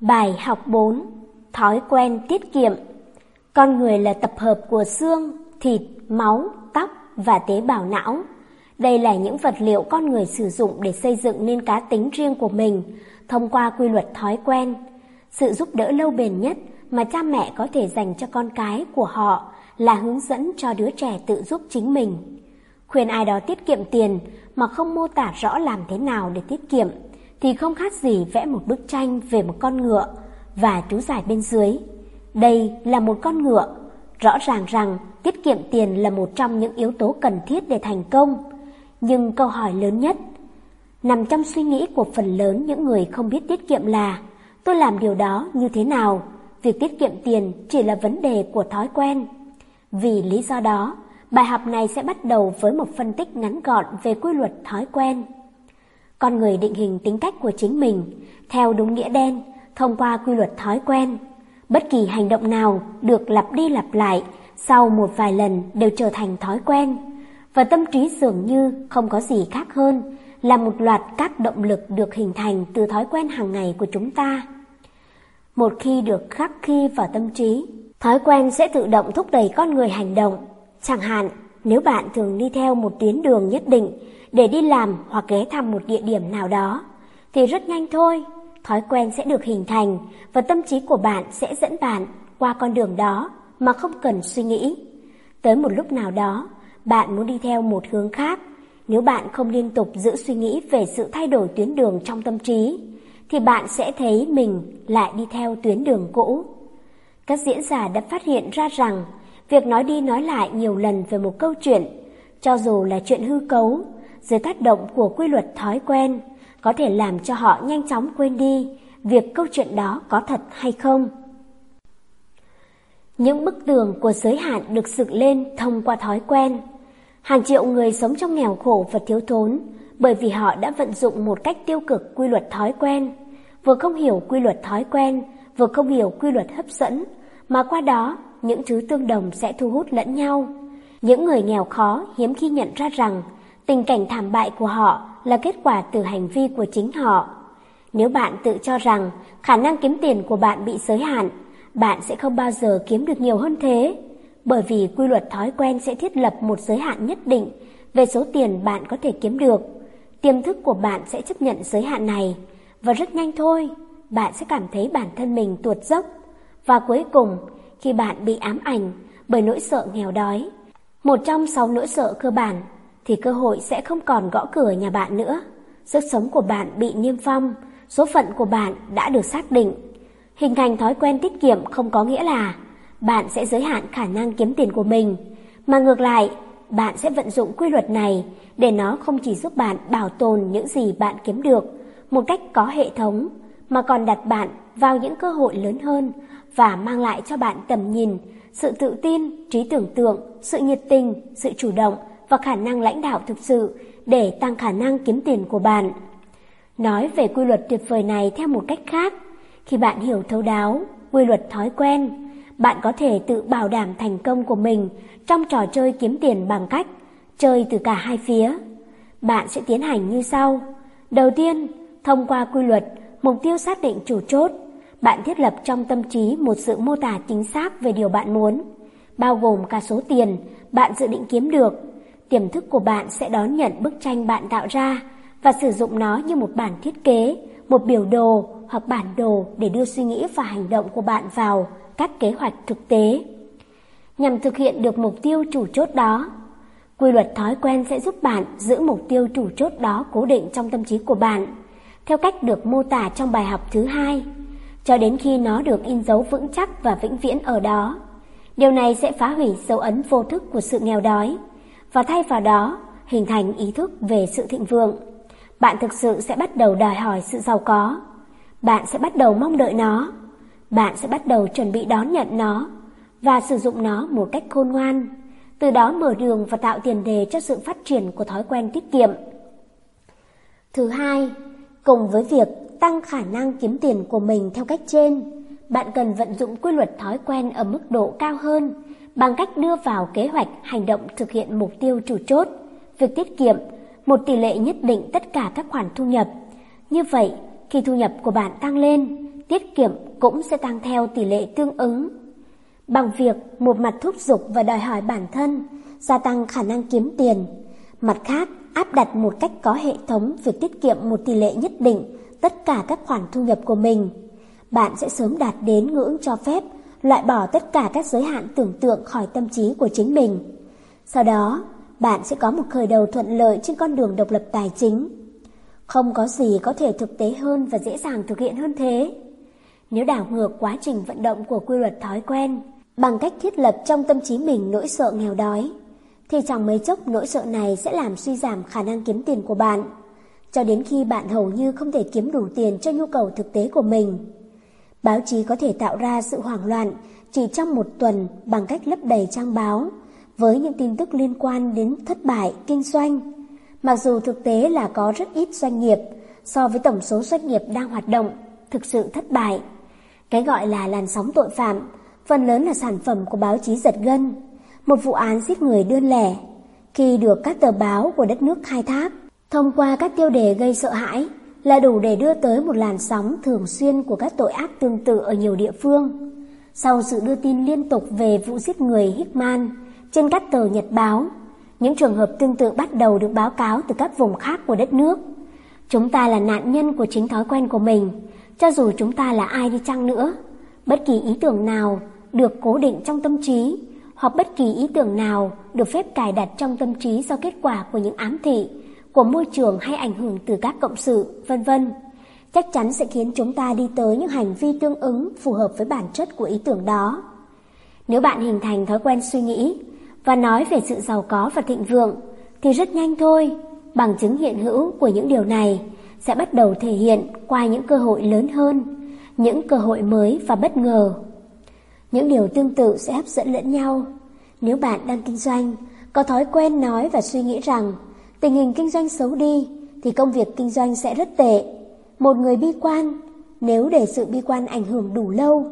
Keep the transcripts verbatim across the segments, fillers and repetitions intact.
Bài học bốn. Thói quen tiết kiệm. Con người là tập hợp của xương, thịt, máu, tóc và tế bào não. Đây là những vật liệu con người sử dụng để xây dựng nên cá tính riêng của mình thông qua quy luật thói quen. Sự giúp đỡ lâu bền nhất mà cha mẹ có thể dành cho con cái của họ là hướng dẫn cho đứa trẻ tự giúp chính mình. Khuyên ai đó tiết kiệm tiền mà không mô tả rõ làm thế nào để tiết kiệm thì không khác gì vẽ một bức tranh về một con ngựa và chú giải bên dưới: đây là một con ngựa. Rõ ràng rằng tiết kiệm tiền là một trong những yếu tố cần thiết để thành công. Nhưng câu hỏi lớn nhất nằm trong suy nghĩ của phần lớn những người không biết tiết kiệm là: tôi làm điều đó như thế nào? Việc tiết kiệm tiền chỉ là vấn đề của thói quen. Vì lý do đó, bài học này sẽ bắt đầu với một phân tích ngắn gọn về quy luật thói quen. Con người định hình tính cách của chính mình theo đúng nghĩa đen thông qua quy luật thói quen. Bất kỳ hành động nào được lặp đi lặp lại sau một vài lần đều trở thành thói quen. Và tâm trí dường như không có gì khác hơn là một loạt các động lực được hình thành từ thói quen hàng ngày của chúng ta. Một khi được khắc ghi vào tâm trí, thói quen sẽ tự động thúc đẩy con người hành động. Chẳng hạn, nếu bạn thường đi theo một tuyến đường nhất định để đi làm hoặc ghé thăm một địa điểm nào đó, thì rất nhanh thôi, thói quen sẽ được hình thành và tâm trí của bạn sẽ dẫn bạn qua con đường đó mà không cần suy nghĩ. Tới một lúc nào đó, bạn muốn đi theo một hướng khác. Nếu bạn không liên tục giữ suy nghĩ về sự thay đổi tuyến đường trong tâm trí, thì bạn sẽ thấy mình lại đi theo tuyến đường cũ. Các diễn giả đã phát hiện ra rằng việc nói đi nói lại nhiều lần về một câu chuyện, cho dù là chuyện hư cấu, dưới tác động của quy luật thói quen, có thể làm cho họ nhanh chóng quên đi việc câu chuyện đó có thật hay không. Những bức tường của giới hạn được dựng lên thông qua thói quen. Hàng triệu người sống trong nghèo khổ và thiếu thốn bởi vì họ đã vận dụng một cách tiêu cực quy luật thói quen. Vừa không hiểu quy luật thói quen, vừa không hiểu quy luật hấp dẫn, mà qua đó những thứ tương đồng sẽ thu hút lẫn nhau. Những người nghèo khó hiếm khi nhận ra rằng tình cảnh thảm bại của họ là kết quả từ hành vi của chính họ. Nếu bạn tự cho rằng khả năng kiếm tiền của bạn bị giới hạn, bạn sẽ không bao giờ kiếm được nhiều hơn thế, bởi vì quy luật thói quen sẽ thiết lập một giới hạn nhất định về số tiền bạn có thể kiếm được. Tiềm thức của bạn sẽ chấp nhận giới hạn này, và rất nhanh thôi, bạn sẽ cảm thấy bản thân mình tuột dốc. Và cuối cùng, khi bạn bị ám ảnh bởi nỗi sợ nghèo đói, một trong sáu nỗi sợ cơ bản, thì cơ hội sẽ không còn gõ cửa nhà bạn nữa. Sức sống của bạn bị niêm phong, số phận của bạn đã được xác định. Hình thành thói quen tiết kiệm không có nghĩa là bạn sẽ giới hạn khả năng kiếm tiền của mình, mà ngược lại, bạn sẽ vận dụng quy luật này để nó không chỉ giúp bạn bảo tồn những gì bạn kiếm được một cách có hệ thống, mà còn đặt bạn vào những cơ hội lớn hơn và mang lại cho bạn tầm nhìn, sự tự tin, trí tưởng tượng, sự nhiệt tình, sự chủ động và khả năng lãnh đạo thực sự để tăng khả năng kiếm tiền của bạn. Nói về quy luật tuyệt vời này theo một cách khác, khi bạn hiểu thấu đáo quy luật thói quen, bạn có thể tự bảo đảm thành công của mình trong trò chơi kiếm tiền bằng cách chơi từ cả hai phía. Bạn sẽ tiến hành như sau. Đầu tiên, thông qua quy luật, mục tiêu xác định chủ chốt, bạn thiết lập trong tâm trí một sự mô tả chính xác về điều bạn muốn, bao gồm cả số tiền bạn dự định kiếm được. Tiềm thức của bạn sẽ đón nhận bức tranh bạn tạo ra và sử dụng nó như một bản thiết kế, một biểu đồ hoặc bản đồ để đưa suy nghĩ và hành động của bạn vào các kế hoạch thực tế. Nhằm thực hiện được mục tiêu chủ chốt đó, quy luật thói quen sẽ giúp bạn giữ mục tiêu chủ chốt đó cố định trong tâm trí của bạn, theo cách được mô tả trong bài học thứ hai, cho đến khi nó được in dấu vững chắc và vĩnh viễn ở đó. Điều này sẽ phá hủy dấu ấn vô thức của sự nghèo đói, và thay vào đó, hình thành ý thức về sự thịnh vượng. Bạn thực sự sẽ bắt đầu đòi hỏi sự giàu có. Bạn sẽ bắt đầu mong đợi nó. Bạn sẽ bắt đầu chuẩn bị đón nhận nó và sử dụng nó một cách khôn ngoan, từ đó mở đường và tạo tiền đề cho sự phát triển của thói quen tiết kiệm. Thứ hai, cùng với việc tăng khả năng kiếm tiền của mình theo cách trên, bạn cần vận dụng quy luật thói quen ở mức độ cao hơn bằng cách đưa vào kế hoạch hành động thực hiện mục tiêu chủ chốt, việc tiết kiệm một tỷ lệ nhất định tất cả các khoản thu nhập. Như vậy, khi thu nhập của bạn tăng lên, tiết kiệm cũng sẽ tăng theo tỷ lệ tương ứng. Bằng việc một mặt thúc giục và đòi hỏi bản thân gia tăng khả năng kiếm tiền, mặt khác áp đặt một cách có hệ thống việc tiết kiệm một tỷ lệ nhất định tất cả các khoản thu nhập của mình, bạn sẽ sớm đạt đến ngưỡng cho phép loại bỏ tất cả các giới hạn tưởng tượng khỏi tâm trí của chính mình. Sau đó, bạn sẽ có một khởi đầu thuận lợi trên con đường độc lập tài chính. Không có gì có thể thực tế hơn và dễ dàng thực hiện hơn thế. Nếu đảo ngược quá trình vận động của quy luật thói quen bằng cách thiết lập trong tâm trí mình nỗi sợ nghèo đói, thì chẳng mấy chốc nỗi sợ này sẽ làm suy giảm khả năng kiếm tiền của bạn, cho đến khi bạn hầu như không thể kiếm đủ tiền cho nhu cầu thực tế của mình. Báo chí có thể tạo ra sự hoảng loạn chỉ trong một tuần bằng cách lấp đầy trang báo với những tin tức liên quan đến thất bại kinh doanh, mặc dù thực tế là có rất ít doanh nghiệp so với tổng số doanh nghiệp đang hoạt động thực sự thất bại. Cái gọi là làn sóng tội phạm phần lớn là sản phẩm của báo chí giật gân, một vụ án giết người đơn lẻ, khi được các tờ báo của đất nước khai thác thông qua các tiêu đề gây sợ hãi là đủ để đưa tới một làn sóng thường xuyên của các tội ác tương tự ở nhiều địa phương. Sau sự đưa tin liên tục về vụ giết người Hickman trên các tờ nhật báo, những trường hợp tương tự bắt đầu được báo cáo từ các vùng khác của đất nước. Chúng ta là nạn nhân của chính thói quen của mình, cho dù chúng ta là ai đi chăng nữa. Bất kỳ ý tưởng nào được cố định trong tâm trí, hoặc bất kỳ ý tưởng nào được phép cài đặt trong tâm trí do kết quả của những ám thị, của môi trường hay ảnh hưởng từ các cộng sự, vân vân, chắc chắn sẽ khiến chúng ta đi tới những hành vi tương ứng phù hợp với bản chất của ý tưởng đó. Nếu bạn hình thành thói quen suy nghĩ và nói về sự giàu có và thịnh vượng, thì rất nhanh thôi, bằng chứng hiện hữu của những điều này sẽ bắt đầu thể hiện qua những cơ hội lớn hơn, những cơ hội mới và bất ngờ. Những điều tương tự sẽ hấp dẫn lẫn nhau. Nếu bạn đang kinh doanh, có thói quen nói và suy nghĩ rằng tình hình kinh doanh xấu đi, thì công việc kinh doanh sẽ rất tệ. Một người bi quan, nếu để sự bi quan ảnh hưởng đủ lâu,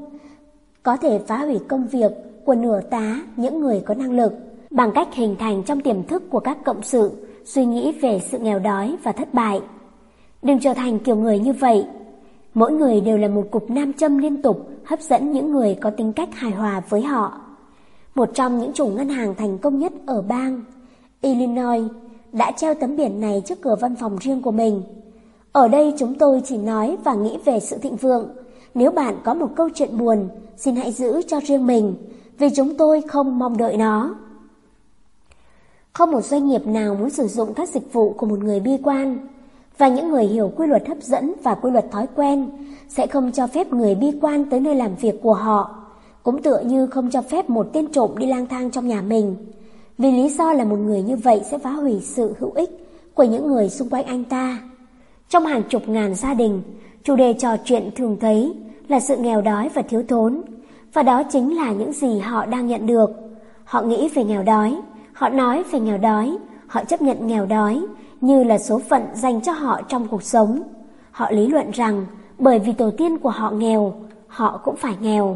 có thể phá hủy công việc của nửa tá những người có năng lực, bằng cách hình thành trong tiềm thức của các cộng sự suy nghĩ về sự nghèo đói và thất bại. Đừng trở thành kiểu người như vậy. Mỗi người đều là một cục nam châm liên tục hấp dẫn những người có tính cách hài hòa với họ. Một trong những chủ ngân hàng thành công nhất ở bang Illinois đã treo tấm biển này trước cửa văn phòng riêng của mình. Ở đây chúng tôi chỉ nói và nghĩ về sự thịnh vượng. Nếu bạn có một câu chuyện buồn, xin hãy giữ cho riêng mình, vì chúng tôi không mong đợi nó. Không một doanh nghiệp nào muốn sử dụng các dịch vụ của một người bi quan, và những người hiểu quy luật hấp dẫn và quy luật thói quen sẽ không cho phép người bi quan tới nơi làm việc của họ, cũng tựa như không cho phép một tên trộm đi lang thang trong nhà mình, vì lý do là một người như vậy sẽ phá hủy sự hữu ích của những người xung quanh anh ta. Trong hàng chục ngàn gia đình, chủ đề trò chuyện thường thấy là sự nghèo đói và thiếu thốn, và đó chính là những gì họ đang nhận được. Họ nghĩ về nghèo đói, họ nói về nghèo đói, họ chấp nhận nghèo đói như là số phận dành cho họ trong cuộc sống. Họ lý luận rằng bởi vì tổ tiên của họ nghèo, họ cũng phải nghèo.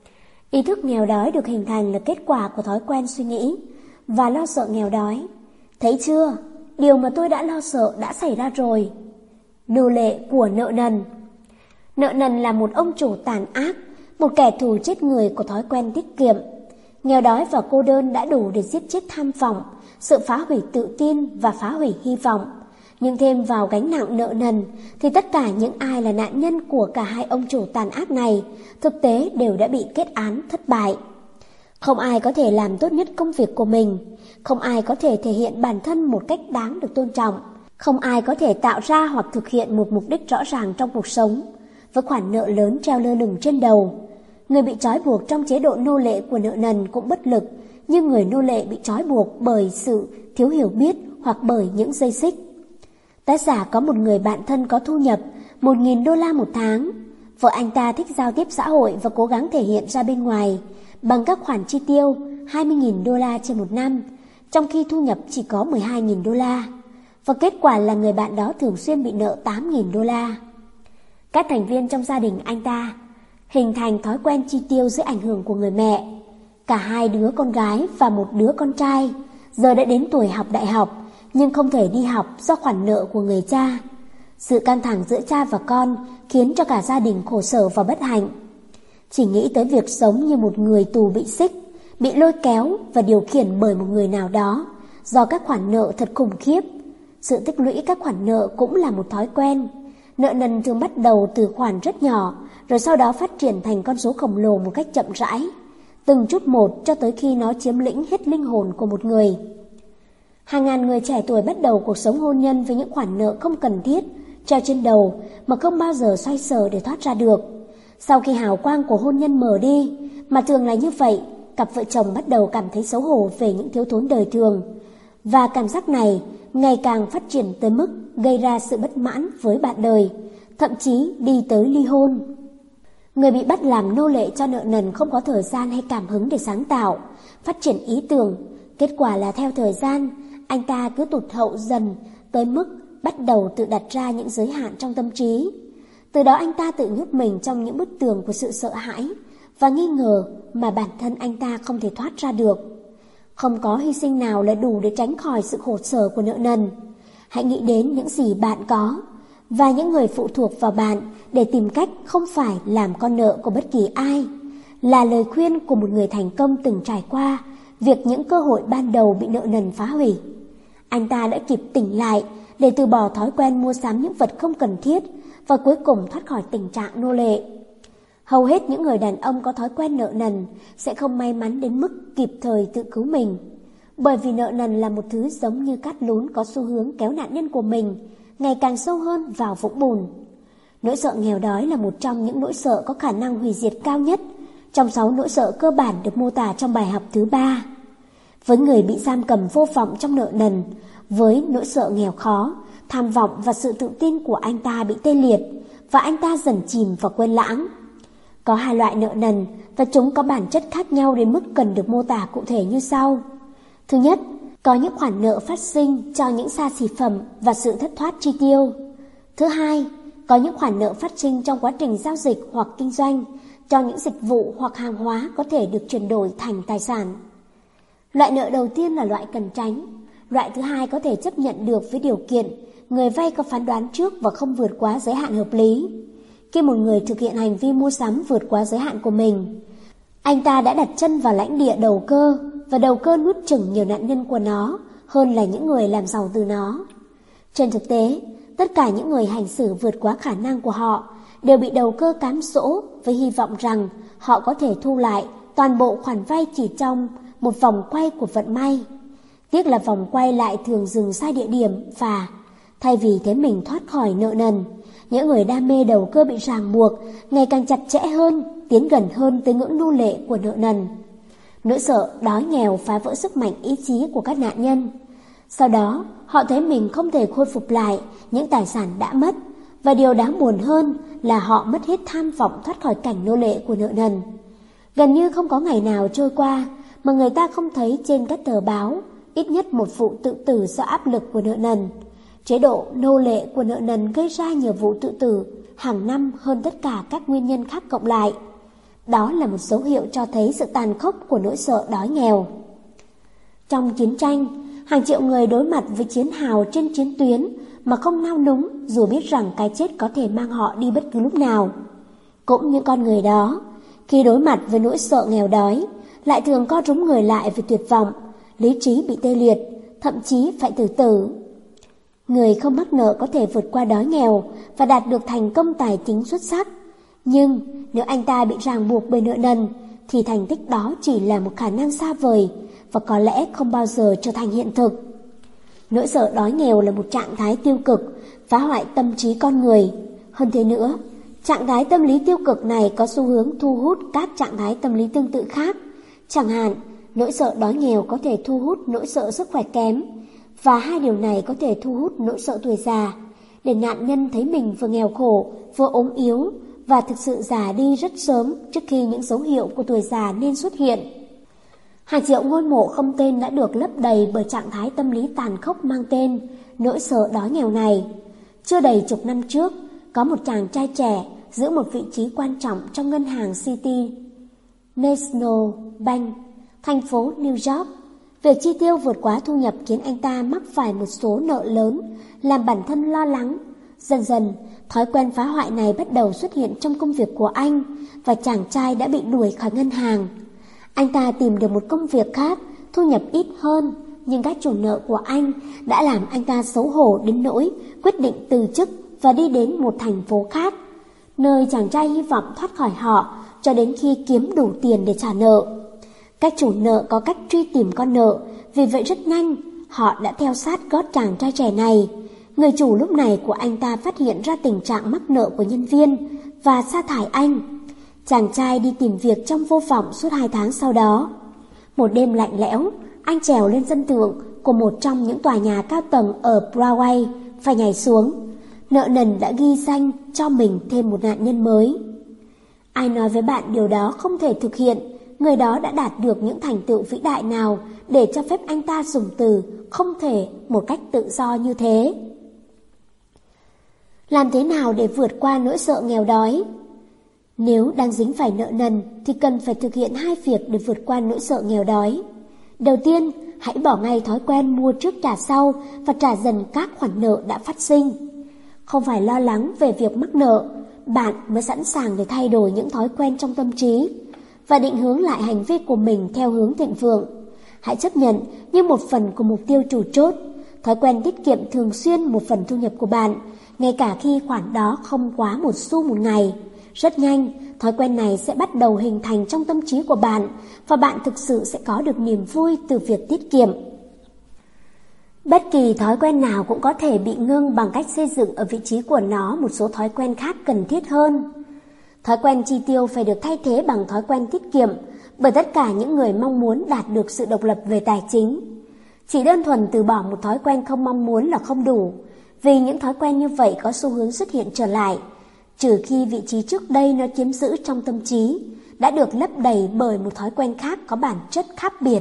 Ý thức nghèo đói được hình thành là kết quả của thói quen suy nghĩ và lo sợ nghèo đói. Thấy chưa, điều mà tôi đã lo sợ đã xảy ra rồi. Nô lệ của nợ nần. Nợ nần là một ông chủ tàn ác, một kẻ thù chết người của thói quen tiết kiệm. Nghèo đói và cô đơn đã đủ để giết chết tham vọng, sự phá hủy tự tin và phá hủy hy vọng. Nhưng thêm vào gánh nặng nợ nần thì tất cả những ai là nạn nhân của cả hai ông chủ tàn ác này thực tế đều đã bị kết án thất bại. Không ai có thể làm tốt nhất công việc của mình, không ai có thể thể hiện bản thân một cách đáng được tôn trọng, không ai có thể tạo ra hoặc thực hiện một mục đích rõ ràng trong cuộc sống. Với khoản nợ lớn treo lơ lửng trên đầu, người bị trói buộc trong chế độ nô lệ của nợ nần cũng bất lực, như người nô lệ bị trói buộc bởi sự thiếu hiểu biết hoặc bởi những dây xích. Tác giả có một người bạn thân có thu nhập một nghìn đô la một tháng. Vợ anh ta thích giao tiếp xã hội và cố gắng thể hiện ra bên ngoài bằng các khoản chi tiêu hai mươi nghìn đô la trên một năm, trong khi thu nhập chỉ có mười hai nghìn đô la. Và kết quả là người bạn đó thường xuyên bị nợ tám nghìn đô la. Các thành viên trong gia đình anh ta hình thành thói quen chi tiêu dưới ảnh hưởng của người mẹ. Cả hai đứa con gái và một đứa con trai giờ đã đến tuổi học đại học, nhưng không thể đi học do khoản nợ của người cha. Sự căng thẳng giữa cha và con khiến cho cả gia đình khổ sở và bất hạnh. Chỉ nghĩ tới việc sống như một người tù bị xích, bị lôi kéo và điều khiển bởi một người nào đó, do các khoản nợ thật khủng khiếp. Sự tích lũy các khoản nợ cũng là một thói quen. Nợ nần thường bắt đầu từ khoản rất nhỏ, rồi sau đó phát triển thành con số khổng lồ một cách chậm rãi, từng chút một cho tới khi nó chiếm lĩnh hết linh hồn của một người. Hàng ngàn người trẻ tuổi bắt đầu cuộc sống hôn nhân với những khoản nợ không cần thiết treo trên đầu mà không bao giờ xoay sở để thoát ra được. Sau khi hào quang của hôn nhân mờ đi, mà thường là như vậy, cặp vợ chồng bắt đầu cảm thấy xấu hổ về những thiếu thốn đời thường. Và cảm giác này ngày càng phát triển tới mức gây ra sự bất mãn với bạn đời, thậm chí đi tới ly hôn. Người bị bắt làm nô lệ cho nợ nần không có thời gian hay cảm hứng để sáng tạo, phát triển ý tưởng. Kết quả là theo thời gian, anh ta cứ tụt hậu dần tới mức bắt đầu tự đặt ra những giới hạn trong tâm trí. Từ đó anh ta tự nhốt mình trong những bức tường của sự sợ hãi và nghi ngờ mà bản thân anh ta không thể thoát ra được. Không có hy sinh nào là đủ để tránh khỏi sự khổ sở của nợ nần. Hãy nghĩ đến những gì bạn có và những người phụ thuộc vào bạn để tìm cách không phải làm con nợ của bất kỳ ai, là lời khuyên của một người thành công từng trải qua việc những cơ hội ban đầu bị nợ nần phá hủy. Anh ta đã kịp tỉnh lại để từ bỏ thói quen mua sắm những vật không cần thiết và cuối cùng thoát khỏi tình trạng nô lệ. Hầu hết những người đàn ông có thói quen nợ nần sẽ không may mắn đến mức kịp thời tự cứu mình, bởi vì nợ nần là một thứ giống như cát lún có xu hướng kéo nạn nhân của mình ngày càng sâu hơn vào vũng bùn. Nỗi sợ nghèo đói là một trong những nỗi sợ có khả năng hủy diệt cao nhất trong sáu nỗi sợ cơ bản được mô tả trong bài học thứ ba. Với người bị giam cầm vô vọng trong nợ nần, với nỗi sợ nghèo khó, tham vọng và sự tự tin của anh ta bị tê liệt và anh ta dần chìm và quên lãng. Có hai loại nợ nần và chúng có bản chất khác nhau đến mức cần được mô tả cụ thể như sau. Thứ nhất, có những khoản nợ phát sinh cho những xa xỉ phẩm và sự thất thoát chi tiêu. Thứ hai, có những khoản nợ phát sinh trong quá trình giao dịch hoặc kinh doanh, cho những dịch vụ hoặc hàng hóa có thể được chuyển đổi thành tài sản. Loại nợ đầu tiên là loại cần tránh. Loại thứ hai có thể chấp nhận được với điều kiện người vay có phán đoán trước và không vượt quá giới hạn hợp lý. Khi một người thực hiện hành vi mua sắm vượt quá giới hạn của mình, anh ta đã đặt chân vào lãnh địa đầu cơ và đầu cơ nuốt chửng nhiều nạn nhân của nó hơn là những người làm giàu từ nó. Trên thực tế, tất cả những người hành xử vượt quá khả năng của họ đều bị đầu cơ cám dỗ với hy vọng rằng họ có thể thu lại toàn bộ khoản vay chỉ trong một vòng quay của vận may. Tiếc là vòng quay lại thường dừng sai địa điểm và thay vì thế mình thoát khỏi nợ nần, những người đam mê đầu cơ bị ràng buộc ngày càng chặt chẽ hơn, tiến gần hơn tới ngưỡng nô lệ của nợ nần. Nỗi sợ đói nghèo phá vỡ sức mạnh ý chí của các nạn nhân. Sau đó, họ thấy mình không thể khôi phục lại những tài sản đã mất, và điều đáng buồn hơn là họ mất hết tham vọng thoát khỏi cảnh nô lệ của nợ nần. Gần như không có ngày nào trôi qua mà người ta không thấy trên các tờ báo ít nhất một vụ tự tử do áp lực của nợ nần. Chế độ nô lệ của nợ nần gây ra nhiều vụ tự tử hàng năm hơn tất cả các nguyên nhân khác cộng lại. Đó là một dấu hiệu cho thấy sự tàn khốc của nỗi sợ đói nghèo. Trong chiến tranh, hàng triệu người đối mặt với chiến hào trên chiến tuyến mà không nao núng dù biết rằng cái chết có thể mang họ đi bất cứ lúc nào. Cũng những con người đó, khi đối mặt với nỗi sợ nghèo đói, lại thường co rúm người lại vì tuyệt vọng, lý trí bị tê liệt, thậm chí phải tự tử. Người không mắc nợ có thể vượt qua đói nghèo và đạt được thành công tài chính xuất sắc. Nhưng nếu anh ta bị ràng buộc bởi nợ nần, thì thành tích đó chỉ là một khả năng xa vời và có lẽ không bao giờ trở thành hiện thực. Nỗi sợ đói nghèo là một trạng thái tiêu cực, phá hoại tâm trí con người. Hơn thế nữa, trạng thái tâm lý tiêu cực này có xu hướng thu hút các trạng thái tâm lý tương tự khác. Chẳng hạn, nỗi sợ đói nghèo có thể thu hút nỗi sợ sức khỏe kém, và hai điều này có thể thu hút nỗi sợ tuổi già, để nạn nhân thấy mình vừa nghèo khổ, vừa ốm yếu và thực sự già đi rất sớm trước khi những dấu hiệu của tuổi già nên xuất hiện. Hàng triệu ngôi mộ không tên đã được lấp đầy bởi trạng thái tâm lý tàn khốc mang tên nỗi sợ đói nghèo này. Chưa đầy chục năm trước, có một chàng trai trẻ giữ một vị trí quan trọng trong ngân hàng City National Bank, thành phố New York. Việc chi tiêu vượt quá thu nhập khiến anh ta mắc phải một số nợ lớn, làm bản thân lo lắng, Dần dần, thói quen phá hoại này bắt đầu xuất hiện trong công việc của anh và chàng trai đã bị đuổi khỏi ngân hàng. Anh ta tìm được một công việc khác, thu nhập ít hơn, nhưng các chủ nợ của anh đã làm anh ta xấu hổ đến nỗi quyết định từ chức và đi đến một thành phố khác, nơi chàng trai hy vọng thoát khỏi họ cho đến khi kiếm đủ tiền để trả nợ. Các chủ nợ có cách truy tìm con nợ, vì vậy rất nhanh họ đã theo sát gót chàng trai trẻ này. Người chủ lúc này của anh ta phát hiện ra tình trạng mắc nợ của nhân viên và sa thải anh. Chàng trai đi tìm việc trong vô vọng suốt hai tháng sau đó. Một đêm lạnh lẽo, anh trèo lên sân thượng của một trong những tòa nhà cao tầng ở Broadway, phải nhảy xuống. Nợ nần đã ghi danh cho mình thêm một nạn nhân mới. Ai nói với bạn điều đó không thể thực hiện, người đó đã đạt được những thành tựu vĩ đại nào để cho phép anh ta dùng từ không thể một cách tự do như thế. Làm thế nào để vượt qua nỗi sợ nghèo đói? Nếu đang dính phải nợ nần thì cần phải thực hiện hai việc để vượt qua nỗi sợ nghèo đói. Đầu tiên, hãy bỏ ngay thói quen mua trước trả sau và trả dần các khoản nợ đã phát sinh. Không phải lo lắng về việc mắc nợ, bạn mới sẵn sàng để thay đổi những thói quen trong tâm trí và định hướng lại hành vi của mình theo hướng thịnh vượng. Hãy chấp nhận như một phần của mục tiêu chủ chốt, thói quen tiết kiệm thường xuyên một phần thu nhập của bạn, ngay cả khi khoản đó không quá một xu một ngày. Rất nhanh, thói quen này sẽ bắt đầu hình thành trong tâm trí của bạn và bạn thực sự sẽ có được niềm vui từ việc tiết kiệm. Bất kỳ thói quen nào cũng có thể bị ngưng bằng cách xây dựng ở vị trí của nó một số thói quen khác cần thiết hơn. Thói quen chi tiêu phải được thay thế bằng thói quen tiết kiệm bởi tất cả những người mong muốn đạt được sự độc lập về tài chính. Chỉ đơn thuần từ bỏ một thói quen không mong muốn là không đủ, vì những thói quen như vậy có xu hướng xuất hiện trở lại, trừ khi vị trí trước đây nó chiếm giữ trong tâm trí đã được lấp đầy bởi một thói quen khác có bản chất khác biệt.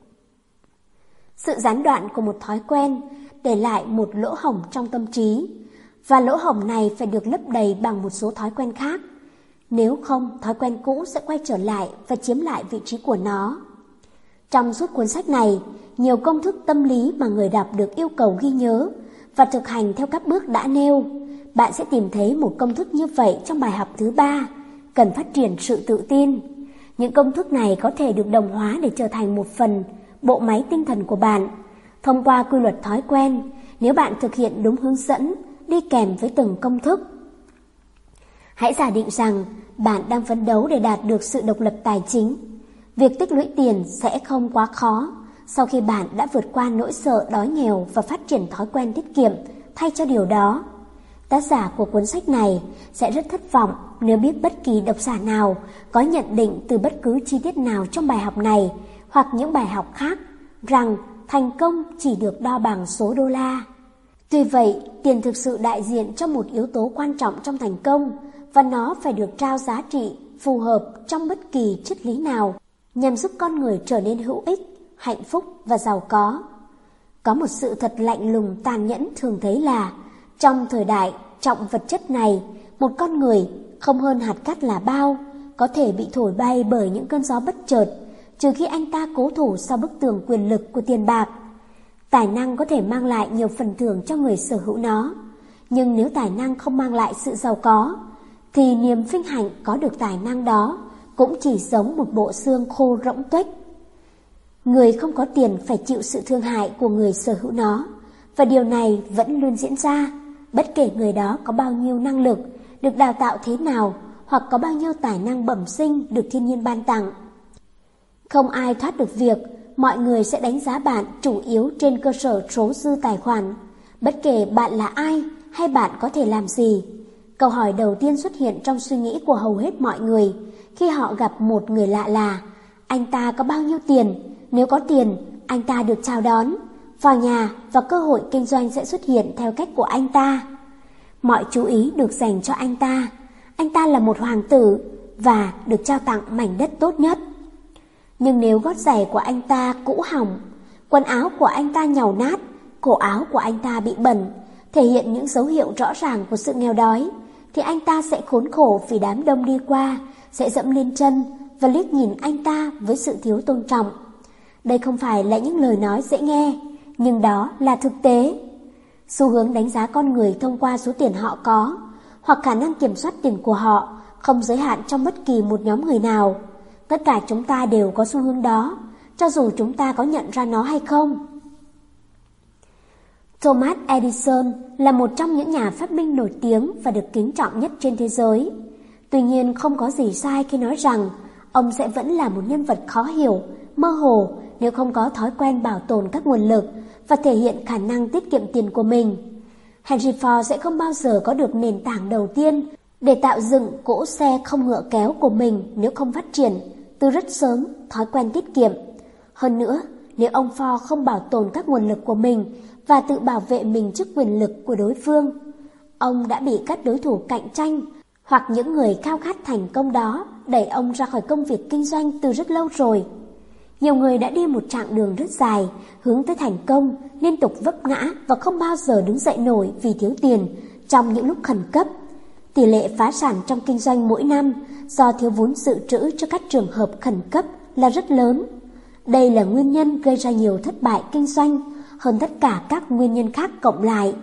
Sự gián đoạn của một thói quen để lại một lỗ hổng trong tâm trí, và lỗ hổng này phải được lấp đầy bằng một số thói quen khác. Nếu không, thói quen cũ sẽ quay trở lại và chiếm lại vị trí của nó. Trong suốt cuốn sách này, nhiều công thức tâm lý mà người đọc được yêu cầu ghi nhớ và thực hành theo các bước đã nêu. Bạn sẽ tìm thấy một công thức như vậy trong bài học thứ ba, cần phát triển sự tự tin. Những công thức này có thể được đồng hóa để trở thành một phần bộ máy tinh thần của bạn. Thông qua quy luật thói quen, nếu bạn thực hiện đúng hướng dẫn đi kèm với từng công thức. Hãy giả định rằng bạn đang phấn đấu để đạt được sự độc lập tài chính. Việc tích lũy tiền sẽ không quá khó sau khi bạn đã vượt qua nỗi sợ đói nghèo và phát triển thói quen tiết kiệm thay cho điều đó. Tác giả của cuốn sách này sẽ rất thất vọng nếu biết bất kỳ độc giả nào có nhận định từ bất cứ chi tiết nào trong bài học này hoặc những bài học khác rằng thành công chỉ được đo bằng số đô la. Tuy vậy, tiền thực sự đại diện cho một yếu tố quan trọng trong thành công và nó phải được trao giá trị phù hợp trong bất kỳ triết lý nào nhằm giúp con người trở nên hữu ích, hạnh phúc và giàu có. Có một sự thật lạnh lùng tàn nhẫn thường thấy là trong thời đại trọng vật chất này, một con người không hơn hạt cát là bao có thể bị thổi bay bởi những cơn gió bất chợt, trừ khi anh ta cố thủ sau bức tường quyền lực của tiền bạc. Tài năng có thể mang lại nhiều phần thưởng cho người sở hữu nó, nhưng nếu tài năng không mang lại sự giàu có, thì niềm vinh hạnh có được tài năng đó cũng chỉ giống một bộ xương khô rỗng tuếch. Người không có tiền phải chịu sự thương hại của người sở hữu nó, và điều này vẫn luôn diễn ra, bất kể người đó có bao nhiêu năng lực, được đào tạo thế nào, hoặc có bao nhiêu tài năng bẩm sinh được thiên nhiên ban tặng. Không ai thoát được việc mọi người sẽ đánh giá bạn chủ yếu trên cơ sở số dư tài khoản, bất kể bạn là ai hay bạn có thể làm gì. Câu hỏi đầu tiên xuất hiện trong suy nghĩ của hầu hết mọi người khi họ gặp một người lạ là: anh ta có bao nhiêu tiền? Nếu có tiền, anh ta được chào đón vào nhà và cơ hội kinh doanh sẽ xuất hiện theo cách của anh ta. Mọi chú ý được dành cho anh ta. Anh ta là một hoàng tử và được trao tặng mảnh đất tốt nhất. Nhưng nếu gót giày của anh ta cũ hỏng, quần áo của anh ta nhàu nát, cổ áo của anh ta bị bẩn, thể hiện những dấu hiệu rõ ràng của sự nghèo đói, thì anh ta sẽ khốn khổ vì đám đông đi qua sẽ dẫm lên chân và liếc nhìn anh ta với sự thiếu tôn trọng. Đây không phải là những lời nói dễ nghe, nhưng đó là thực tế. Xu hướng đánh giá con người thông qua số tiền họ có, hoặc khả năng kiểm soát tiền của họ, không giới hạn trong bất kỳ một nhóm người nào. Tất cả chúng ta đều có xu hướng đó, cho dù chúng ta có nhận ra nó hay không. Thomas Edison là một trong những nhà phát minh nổi tiếng và được kính trọng nhất trên thế giới. Tuy nhiên, không có gì sai khi nói rằng ông sẽ vẫn là một nhân vật khó hiểu, mơ hồ nếu không có thói quen bảo tồn các nguồn lực và thể hiện khả năng tiết kiệm tiền của mình. Henry Ford sẽ không bao giờ có được nền tảng đầu tiên để tạo dựng cỗ xe không ngựa kéo của mình nếu không phát triển từ rất sớm thói quen tiết kiệm. Hơn nữa, nếu ông Ford không bảo tồn các nguồn lực của mình và tự bảo vệ mình trước quyền lực của đối phương, ông đã bị các đối thủ cạnh tranh hoặc những người khao khát thành công đó đẩy ông ra khỏi công việc kinh doanh từ rất lâu rồi. Nhiều người đã đi một chặng đường rất dài hướng tới thành công, liên tục vấp ngã và không bao giờ đứng dậy nổi vì thiếu tiền trong những lúc khẩn cấp. Tỷ lệ phá sản trong kinh doanh mỗi năm do thiếu vốn dự trữ cho các trường hợp khẩn cấp là rất lớn. Đây là nguyên nhân gây ra nhiều thất bại kinh doanh hơn tất cả các nguyên nhân khác cộng lại.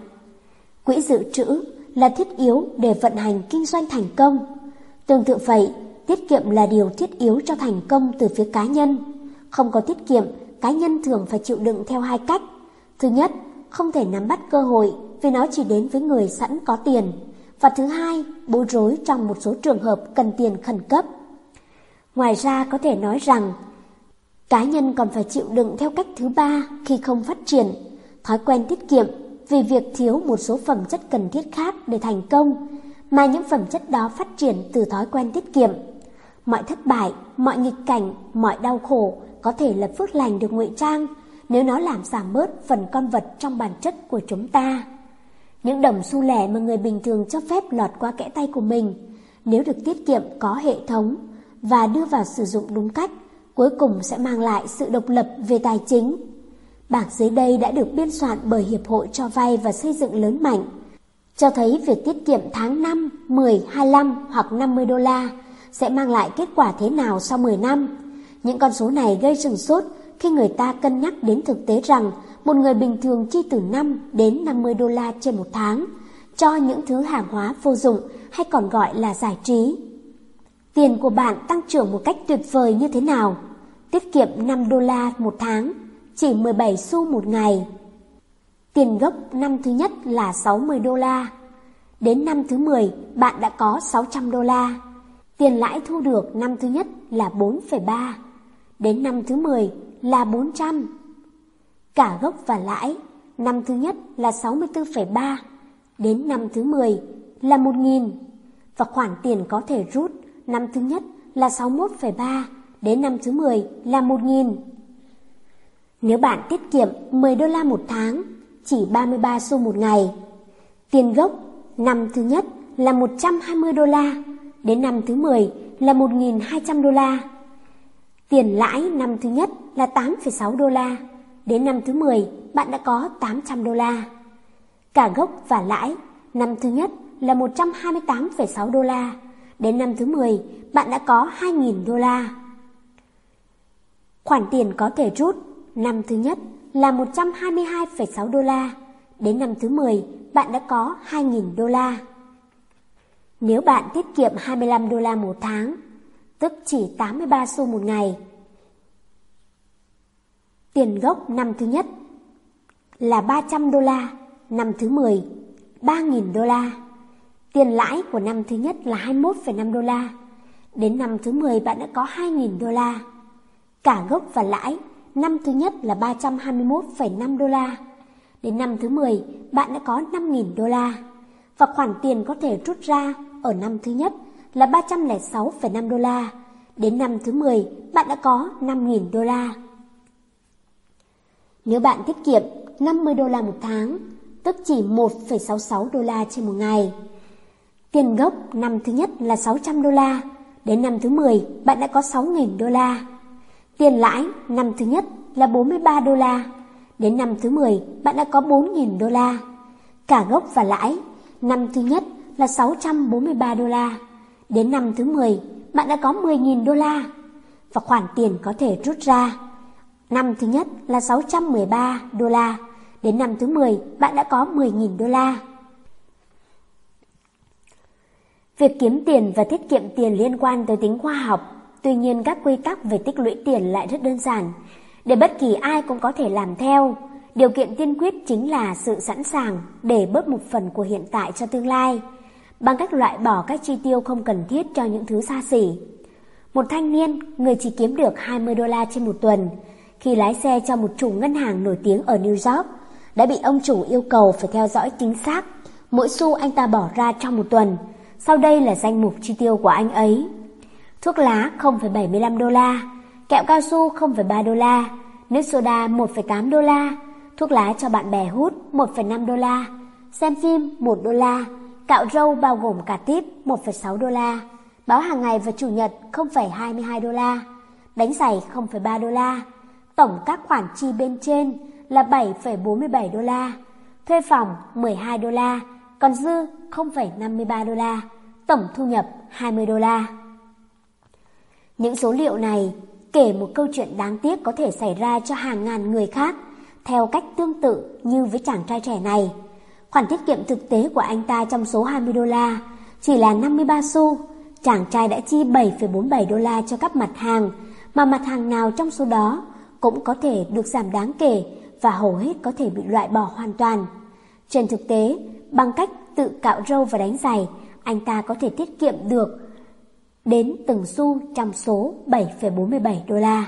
Quỹ dự trữ là thiết yếu để vận hành kinh doanh thành công. Tương tự vậy, tiết kiệm là điều thiết yếu cho thành công từ phía cá nhân. Không có tiết kiệm, cá nhân thường phải chịu đựng theo hai cách. Thứ nhất, không thể nắm bắt cơ hội vì nó chỉ đến với người sẵn có tiền. Và thứ hai, bối rối trong một số trường hợp cần tiền khẩn cấp. Ngoài ra có thể nói rằng, cá nhân còn phải chịu đựng theo cách thứ ba khi không phát triển, thói quen tiết kiệm vì việc thiếu một số phẩm chất cần thiết khác để thành công, mà những phẩm chất đó phát triển từ thói quen tiết kiệm. Mọi thất bại, mọi nghịch cảnh, mọi đau khổ có thể là phước lành được ngụy trang nếu nó làm giảm bớt phần con vật trong bản chất của chúng ta. Những đồng xu lẻ mà người bình thường cho phép lọt qua kẽ tay của mình, nếu được tiết kiệm có hệ thống và đưa vào sử dụng đúng cách, cuối cùng sẽ mang lại sự độc lập về tài chính. Bảng dưới đây đã được biên soạn bởi Hiệp hội cho vay và xây dựng lớn mạnh, cho thấy việc tiết kiệm tháng năm, mười, hai mươi lăm hoặc năm mươi đô la sẽ mang lại kết quả thế nào sau mười năm. Những con số này gây sửng sốt khi người ta cân nhắc đến thực tế rằng một người bình thường chi từ năm đến năm mươi đô la trên một tháng cho những thứ hàng hóa vô dụng hay còn gọi là giải trí. Tiền của bạn tăng trưởng một cách tuyệt vời như thế nào? Tiết kiệm năm đô la một tháng, chỉ mười bảy xu một ngày. Tiền gốc năm thứ nhất là sáu mươi đô la. Đến năm thứ mười, bạn đã có sáu trăm đô la. Tiền lãi thu được năm thứ nhất là bốn phẩy ba. Đến năm thứ mười là bốn trăm. Cả gốc và lãi, năm thứ nhất là sáu mươi tư phẩy ba. Đến năm thứ mười là một nghìn. Và khoản tiền có thể rút năm thứ nhất là sáu mươi mốt phẩy ba. Đến năm thứ mười là một nghìn. Nếu bạn tiết kiệm mười đô la một tháng, chỉ ba mươi ba xu một ngày. Tiền gốc năm thứ nhất là một trăm hai mươi đô la, đến năm thứ mười là một nghìn hai trăm đô la. Tiền lãi năm thứ nhất là tám phẩy sáu đô la, đến năm thứ mười bạn đã có tám trăm đô la. Cả gốc và lãi năm thứ nhất là một trăm hai mươi tám phẩy sáu đô la, đến năm thứ mười bạn đã có hai nghìn đô la. Khoản tiền có thể rút năm thứ nhất là một trăm hai mươi hai phẩy sáu đô la, đến năm thứ mười bạn đã có hai nghìn đô la. Nếu bạn tiết kiệm hai mươi lăm đô la một tháng, tức chỉ tám mươi ba xu một ngày. Tiền gốc năm thứ nhất là ba trăm đô la, năm thứ mười ba nghìn đô la. Tiền lãi của năm thứ nhất là hai mươi mốt phẩy năm đô la, đến năm thứ mười bạn đã có hai nghìn đô la. Cả gốc và lãi năm thứ nhất là ba trăm hai mươi mốt phẩy năm đô la, đến năm thứ mười bạn đã có năm nghìn đô la. Và khoản tiền có thể rút ra ở năm thứ nhất là ba trăm lẻ sáu phẩy năm đô la, đến năm thứ mười bạn đã có năm nghìn đô la. Nếu bạn tiết kiệm năm mươi đô la một tháng, tức chỉ một phẩy sáu mươi sáu đô la trên một ngày. Tiền gốc năm thứ nhất là sáu trăm đô la, đến năm thứ mười bạn đã có sáu nghìn đô la. Tiền lãi năm thứ nhất là bốn mươi ba đô la, đến năm thứ mười bạn đã có bốn nghìn đô la. Cả gốc và lãi năm thứ nhất là sáu trăm bốn mươi ba đô la, đến năm thứ mười bạn đã có mười nghìn đô la. Và khoản tiền có thể rút ra năm thứ nhất là sáu trăm mười ba đô la, Đến năm thứ mười, bạn đã có mười nghìn đô la. Việc kiếm tiền và tiết kiệm tiền liên quan tới tính khoa học, tuy nhiên các quy tắc về tích lũy tiền lại rất đơn giản, để bất kỳ ai cũng có thể làm theo. Điều kiện tiên quyết chính là sự sẵn sàng để bớt một phần của hiện tại cho tương lai, bằng cách loại bỏ các chi tiêu không cần thiết cho những thứ xa xỉ. Một thanh niên, người chỉ kiếm được hai mươi đô la trên một tuần, khi lái xe cho một chủ ngân hàng nổi tiếng ở New York, đã bị ông chủ yêu cầu phải theo dõi chính xác mỗi xu anh ta bỏ ra trong một tuần. Sau đây là danh mục chi tiêu của anh ấy: thuốc lá không phẩy bảy mươi lăm đô la, kẹo cao su không phẩy ba đô la, nước soda một phẩy tám đô la, thuốc lá cho bạn bè hút một phẩy năm đô la, xem phim một đô la, cạo râu bao gồm cả tip một phẩy sáu đô la, báo hàng ngày vào chủ nhật không phẩy hai mươi hai đô la, đánh giày không phẩy ba đô la. Tổng các khoản chi bên trên là bảy phẩy bốn mươi bảy đô la, thuê phòng mười hai đô la, còn dư không phẩy năm mươi ba đô la, tổng thu nhập hai mươi đô la. Những số liệu này kể một câu chuyện đáng tiếc có thể xảy ra cho hàng ngàn người khác, theo cách tương tự như với chàng trai trẻ này. Khoản tiết kiệm thực tế của anh ta trong số hai mươi đô la chỉ là năm mươi ba xu. Chàng trai đã chi bảy phẩy bốn mươi bảy đô la cho các mặt hàng, mà mặt hàng nào trong số đó cũng có thể được giảm đáng kể và hầu hết có thể bị loại bỏ hoàn toàn. Trên thực tế, bằng cách tự cạo râu và đánh giày, anh ta có thể tiết kiệm được đến từng xu trong số bảy phẩy bốn mươi bảy đô la.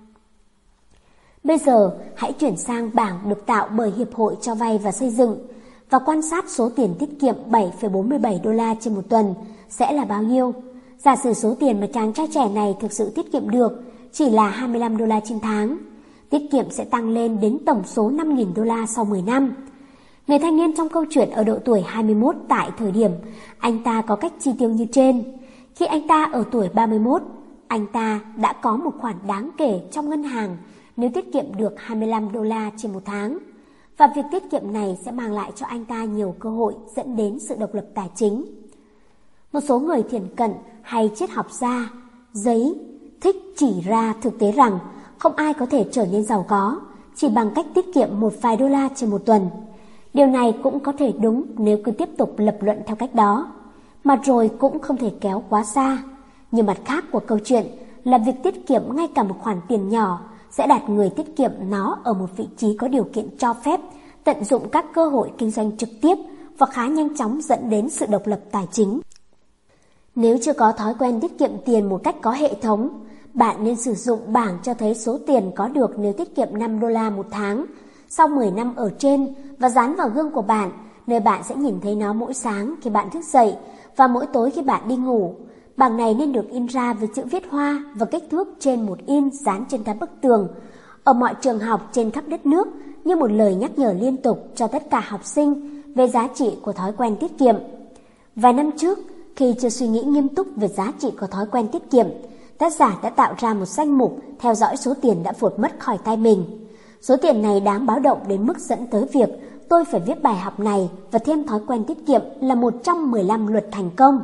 Bây giờ, hãy chuyển sang bảng được tạo bởi Hiệp hội cho vay và xây dựng và quan sát số tiền tiết kiệm bảy phẩy bốn mươi bảy đô la trên một tuần sẽ là bao nhiêu. Giả sử số tiền mà chàng trai trẻ này thực sự tiết kiệm được chỉ là hai mươi lăm đô la trên tháng, tiết kiệm sẽ tăng lên đến tổng số năm nghìn đô la sau mười năm. Người thanh niên trong câu chuyện ở độ tuổi hai mươi mốt tại thời điểm anh ta có cách chi tiêu như trên. Khi anh ta ở tuổi ba mươi mốt, anh ta đã có một khoản đáng kể trong ngân hàng nếu tiết kiệm được hai mươi lăm đô la trên một tháng. Và việc tiết kiệm này sẽ mang lại cho anh ta nhiều cơ hội dẫn đến sự độc lập tài chính. Một số người thiển cận hay triết học gia giấy thích chỉ ra thực tế rằng không ai có thể trở nên giàu có chỉ bằng cách tiết kiệm một vài đô la trên một tuần. Điều này cũng có thể đúng nếu cứ tiếp tục lập luận theo cách đó, mà rồi cũng không thể kéo quá xa. Nhưng mặt khác của câu chuyện là việc tiết kiệm ngay cả một khoản tiền nhỏ sẽ đặt người tiết kiệm nó ở một vị trí có điều kiện cho phép tận dụng các cơ hội kinh doanh trực tiếp và khá nhanh chóng dẫn đến sự độc lập tài chính. Nếu chưa có thói quen tiết kiệm tiền một cách có hệ thống, bạn nên sử dụng bảng cho thấy số tiền có được nếu tiết kiệm năm đô la một tháng sau mười năm ở trên và dán vào gương của bạn, nơi bạn sẽ nhìn thấy nó mỗi sáng khi bạn thức dậy và mỗi tối khi bạn đi ngủ. Bảng này nên được in ra với chữ viết hoa và kích thước trên một in dán trên các bức tường ở mọi trường học trên khắp đất nước như một lời nhắc nhở liên tục cho tất cả học sinh về giá trị của thói quen tiết kiệm. Vài năm trước, khi chưa suy nghĩ nghiêm túc về giá trị của thói quen tiết kiệm, tác giả đã tạo ra một danh mục theo dõi số tiền đã vụt mất khỏi tay mình. Số tiền này đáng báo động đến mức dẫn tới việc tôi phải viết bài học này và thêm thói quen tiết kiệm là một trong mười lăm luật thành công.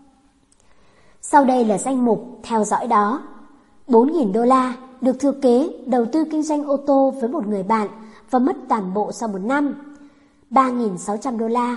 Sau đây là danh mục theo dõi đó. bốn nghìn đô la được thừa kế đầu tư kinh doanh ô tô với một người bạn và mất toàn bộ sau một năm. ba nghìn sáu trăm đô la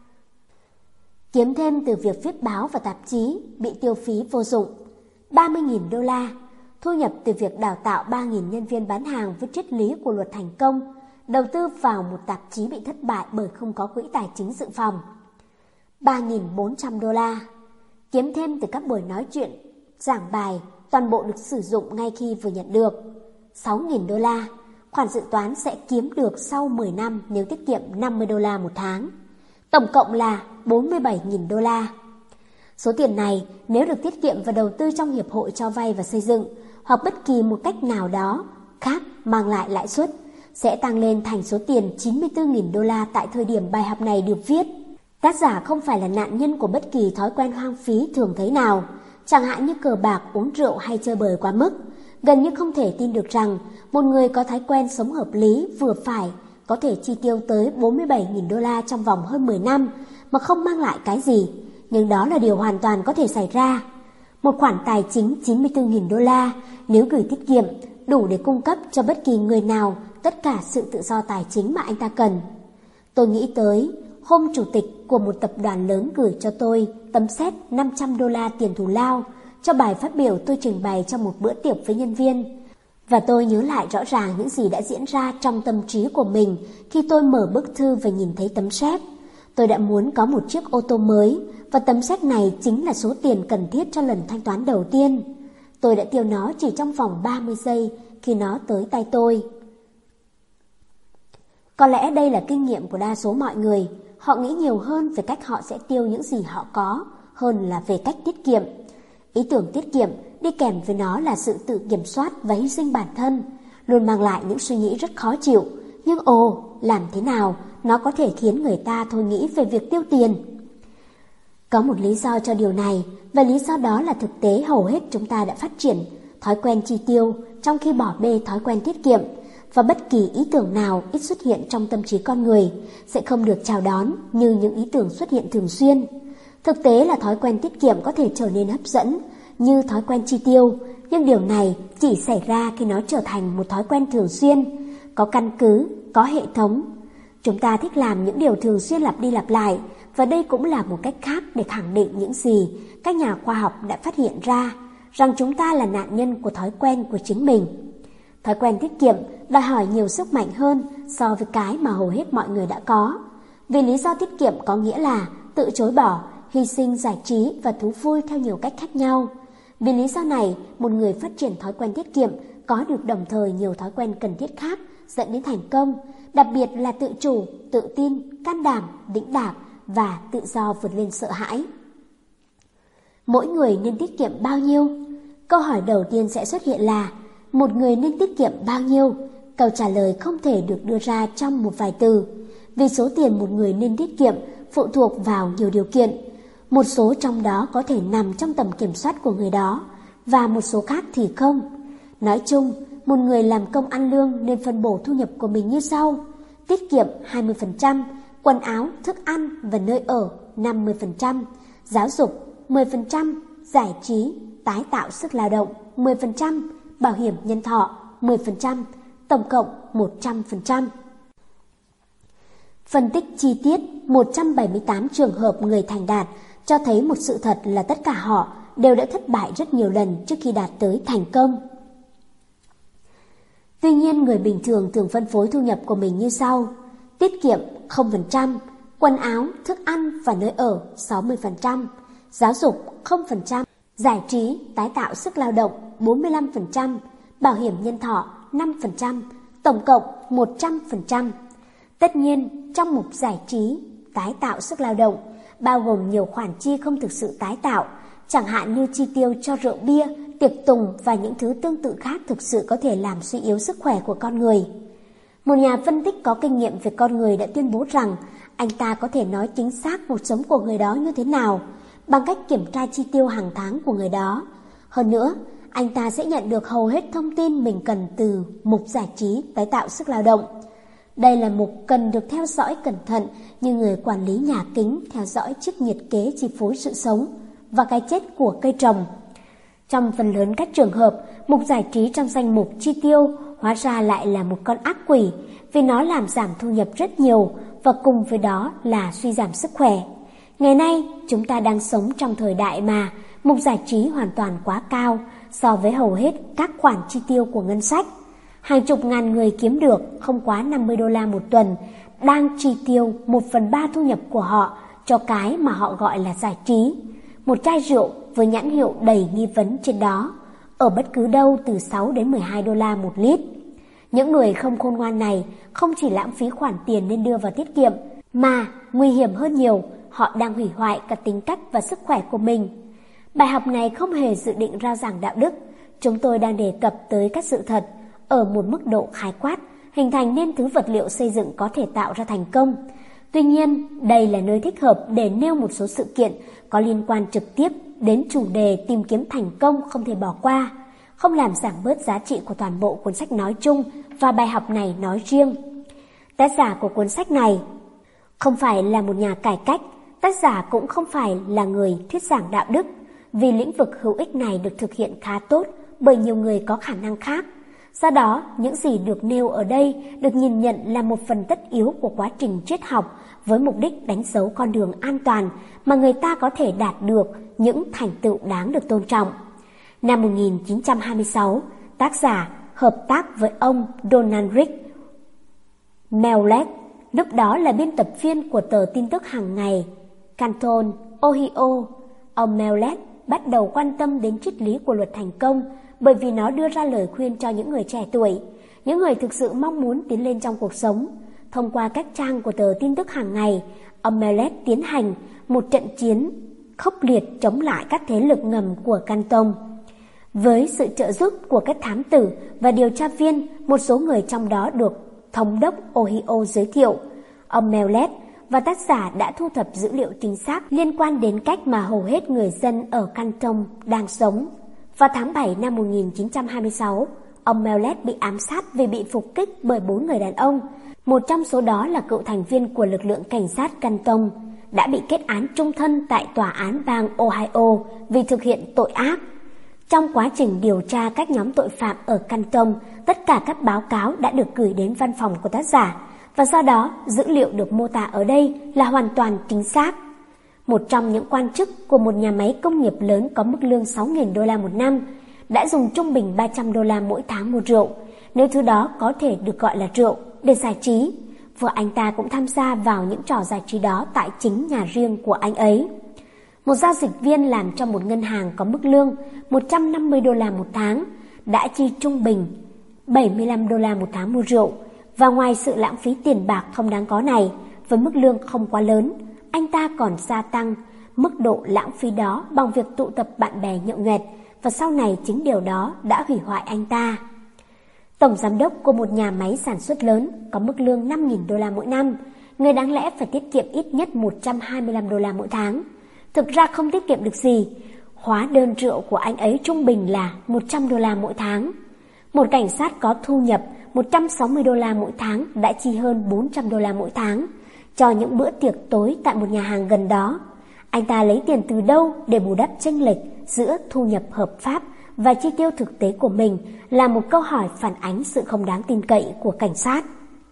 kiếm thêm từ việc viết báo và tạp chí bị tiêu phí vô dụng. ba mươi nghìn đô la thu nhập từ việc đào tạo ba nghìn nhân viên bán hàng với triết lý của luật thành công, đầu tư vào một tạp chí bị thất bại bởi không có quỹ tài chính dự phòng. ba nghìn bốn trăm đô la kiếm thêm từ các buổi nói chuyện, giảng bài, toàn bộ được sử dụng ngay khi vừa nhận được. sáu nghìn đô la khoản dự toán sẽ kiếm được sau mười năm nếu tiết kiệm năm mươi đô la một tháng. Tổng cộng là bốn mươi bảy nghìn đô la. Số tiền này nếu được tiết kiệm và đầu tư trong hiệp hội cho vay và xây dựng hoặc bất kỳ một cách nào đó khác mang lại lãi suất sẽ tăng lên thành số tiền chín mươi tư nghìn đô la tại thời điểm bài học này được viết. Tác giả không phải là nạn nhân của bất kỳ thói quen hoang phí thường thấy nào, chẳng hạn như cờ bạc, uống rượu hay chơi bời quá mức. Gần như không thể tin được rằng một người có thói quen sống hợp lý vừa phải có thể chi tiêu tới bốn mươi bảy nghìn đô la trong vòng hơn mười năm mà không mang lại cái gì. Nhưng đó là điều hoàn toàn có thể xảy ra. Một khoản tài chính chín mươi tư nghìn đô la nếu gửi tiết kiệm đủ để cung cấp cho bất kỳ người nào tất cả sự tự do tài chính mà anh ta cần. Tôi nghĩ tới hôm chủ tịch của một tập đoàn lớn gửi cho tôi tấm séc năm trăm đô la tiền thù lao cho bài phát biểu tôi trình bày trong một bữa tiệc với nhân viên. Và tôi nhớ lại rõ ràng những gì đã diễn ra trong tâm trí của mình khi tôi mở bức thư và nhìn thấy tấm séc. Tôi đã muốn có một chiếc ô tô mới, và tấm séc này chính là số tiền cần thiết cho lần thanh toán đầu tiên. Tôi đã tiêu nó chỉ trong vòng ba mươi giây khi nó tới tay tôi. Có lẽ đây là kinh nghiệm của đa số mọi người. Họ nghĩ nhiều hơn về cách họ sẽ tiêu những gì họ có hơn là về cách tiết kiệm. Ý tưởng tiết kiệm đi kèm với nó là sự tự kiểm soát và hy sinh bản thân, luôn mang lại những suy nghĩ rất khó chịu. Nhưng ồ, làm thế nào nó có thể khiến người ta thôi nghĩ về việc tiêu tiền? Có một lý do cho điều này, và lý do đó là thực tế hầu hết chúng ta đã phát triển thói quen chi tiêu trong khi bỏ bê thói quen tiết kiệm, và bất kỳ ý tưởng nào ít xuất hiện trong tâm trí con người sẽ không được chào đón như những ý tưởng xuất hiện thường xuyên. Thực tế là thói quen tiết kiệm có thể trở nên hấp dẫn như thói quen chi tiêu, nhưng điều này chỉ xảy ra khi nó trở thành một thói quen thường xuyên, có căn cứ, có hệ thống. Chúng ta thích làm những điều thường xuyên lặp đi lặp lại, và đây cũng là một cách khác để khẳng định những gì các nhà khoa học đã phát hiện ra, rằng chúng ta là nạn nhân của thói quen của chính mình. Thói quen tiết kiệm đòi hỏi nhiều sức mạnh hơn so với cái mà hầu hết mọi người đã có. Vì lý do tiết kiệm có nghĩa là tự chối bỏ, hy sinh giải trí và thú vui theo nhiều cách khác nhau. Vì lý do này, một người phát triển thói quen tiết kiệm có được đồng thời nhiều thói quen cần thiết khác dẫn đến thành công, đặc biệt là tự chủ, tự tin, can đảm, đĩnh đạc và tự do vượt lên sợ hãi. Mỗi người nên tiết kiệm bao nhiêu? Câu hỏi đầu tiên sẽ xuất hiện là một người nên tiết kiệm bao nhiêu? Câu trả lời không thể được đưa ra trong một vài từ, vì số tiền một người nên tiết kiệm phụ thuộc vào nhiều điều kiện. Một số trong đó có thể nằm trong tầm kiểm soát của người đó, và một số khác thì không. Nói chung, một người làm công ăn lương nên phân bổ thu nhập của mình như sau: tiết kiệm hai mươi phần trăm, quần áo, thức ăn và nơi ở năm mươi phần trăm, giáo dục mười phần trăm, giải trí, tái tạo sức lao động mười phần trăm, bảo hiểm nhân thọ mười phần trăm, tổng cộng một trăm phần trăm. Phân tích chi tiết một trăm bảy mươi tám trường hợp người thành đạt cho thấy một sự thật là tất cả họ đều đã thất bại rất nhiều lần trước khi đạt tới thành công. Tuy nhiên, người bình thường thường phân phối thu nhập của mình như sau: tiết kiệm không phần trăm, quần áo, thức ăn và nơi ở sáu mươi phần trăm, giáo dục không phần trăm, giải trí, tái tạo sức lao động bốn mươi lăm phần trăm, bảo hiểm nhân thọ năm phần trăm, tổng cộng một trăm phần trăm. Tất nhiên, trong mục giải trí, tái tạo sức lao động bao gồm nhiều khoản chi không thực sự tái tạo, chẳng hạn như chi tiêu cho rượu bia, tiệc tùng và những thứ tương tự khác thực sự có thể làm suy yếu sức khỏe của con người. Một nhà phân tích có kinh nghiệm về con người đã tuyên bố rằng anh ta có thể nói chính xác cuộc sống của người đó như thế nào bằng cách kiểm tra chi tiêu hàng tháng của người đó. Hơn nữa, anh ta sẽ nhận được hầu hết thông tin mình cần từ mục giải trí, tái tạo sức lao động. Đây là mục cần được theo dõi cẩn thận như người quản lý nhà kính theo dõi chiếc nhiệt kế chi phối sự sống và cái chết của cây trồng. Trong phần lớn các trường hợp, mục giải trí trong danh mục chi tiêu hóa ra lại là một con ác quỷ, vì nó làm giảm thu nhập rất nhiều và cùng với đó là suy giảm sức khỏe. Ngày nay, chúng ta đang sống trong thời đại mà mục giải trí hoàn toàn quá cao so với hầu hết các khoản chi tiêu của ngân sách. Hàng chục ngàn người kiếm được không quá năm mươi đô la một tuần đang chi tiêu một phần ba thu nhập của họ cho cái mà họ gọi là giải trí. Một chai rượu với nhãn hiệu đầy nghi vấn trên đó, ở bất cứ đâu từ sáu đến mười hai đô la một lít. Những người không khôn ngoan này không chỉ lãng phí khoản tiền nên đưa vào tiết kiệm, mà nguy hiểm hơn nhiều, họ đang hủy hoại cả tính cách và sức khỏe của mình. Bài học này không hề dự định rao giảng đạo đức. Chúng tôi đang đề cập tới các sự thật ở một mức độ khái quát, hình thành nên thứ vật liệu xây dựng có thể tạo ra thành công. Tuy nhiên, đây là nơi thích hợp để nêu một số sự kiện có liên quan trực tiếp đến chủ đề tìm kiếm thành công không thể bỏ qua, không làm giảm bớt giá trị của toàn bộ cuốn sách nói chung và bài học này nói riêng. Tác giả của cuốn sách này không phải là một nhà cải cách, tác giả cũng không phải là người thuyết giảng đạo đức, vì lĩnh vực hữu ích này được thực hiện khá tốt bởi nhiều người có khả năng khác. Do đó, những gì được nêu ở đây được nhìn nhận là một phần tất yếu của quá trình triết học với mục đích đánh dấu con đường an toàn mà người ta có thể đạt được những thành tựu đáng được tôn trọng. Năm một nghìn chín trăm hai mươi sáu, tác giả hợp tác với ông Donald Rick Mellett, lúc đó là biên tập viên của tờ tin tức hàng ngày Canton, Ohio. Ông Mellett bắt đầu quan tâm đến triết lý của luật thành công bởi vì nó đưa ra lời khuyên cho những người trẻ tuổi, những người thực sự mong muốn tiến lên trong cuộc sống. Thông qua các trang của tờ tin tức hàng ngày, ông Mellett tiến hành một trận chiến khốc liệt chống lại các thế lực ngầm của Canton. Với sự trợ giúp của các thám tử và điều tra viên, một số người trong đó được thống đốc Ohio giới thiệu, ông Mellett và tác giả đã thu thập dữ liệu chính xác liên quan đến cách mà hầu hết người dân ở Canton đang sống. Vào tháng bảy năm một nghìn chín trăm hai mươi sáu, ông Mellett bị ám sát vì bị phục kích bởi bốn người đàn ông. Một trong số đó là cựu thành viên của lực lượng cảnh sát Canton, đã bị kết án trung thân tại tòa án bang Ohio vì thực hiện tội ác. Trong quá trình điều tra các nhóm tội phạm ở Canton, tất cả các báo cáo đã được gửi đến văn phòng của tác giả, và do đó dữ liệu được mô tả ở đây là hoàn toàn chính xác. Một trong những quan chức của một nhà máy công nghiệp lớn có mức lương sáu nghìn đô la một năm đã dùng trung bình ba trăm đô la mỗi tháng mua rượu, nếu thứ đó có thể được gọi là rượu, để giải trí. Vợ anh ta cũng tham gia vào những trò giải trí đó tại chính nhà riêng của anh ấy. Một giao dịch viên làm cho một ngân hàng có mức lương một trăm năm mươi đô la một tháng đã chi trung bình bảy mươi lăm đô la một tháng mua rượu. Và ngoài sự lãng phí tiền bạc không đáng có này, với mức lương không quá lớn, anh ta còn gia tăng mức độ lãng phí đó bằng việc tụ tập bạn bè nhậu nhẹt, và sau này chính điều đó đã hủy hoại anh ta. Tổng giám đốc của một nhà máy sản xuất lớn có mức lương năm nghìn đô la mỗi năm, người đáng lẽ phải tiết kiệm ít nhất một trăm hai mươi lăm đô la mỗi tháng. Thực ra không tiết kiệm được gì, hóa đơn rượu của anh ấy trung bình là một trăm đô la mỗi tháng. Một cảnh sát có thu nhập một trăm sáu mươi đô la mỗi tháng đã chi hơn bốn trăm đô la mỗi tháng cho những bữa tiệc tối tại một nhà hàng gần đó. Anh ta lấy tiền từ đâu để bù đắp chênh lệch giữa thu nhập hợp pháp và chi tiêu thực tế của mình là một câu hỏi phản ánh sự không đáng tin cậy của cảnh sát.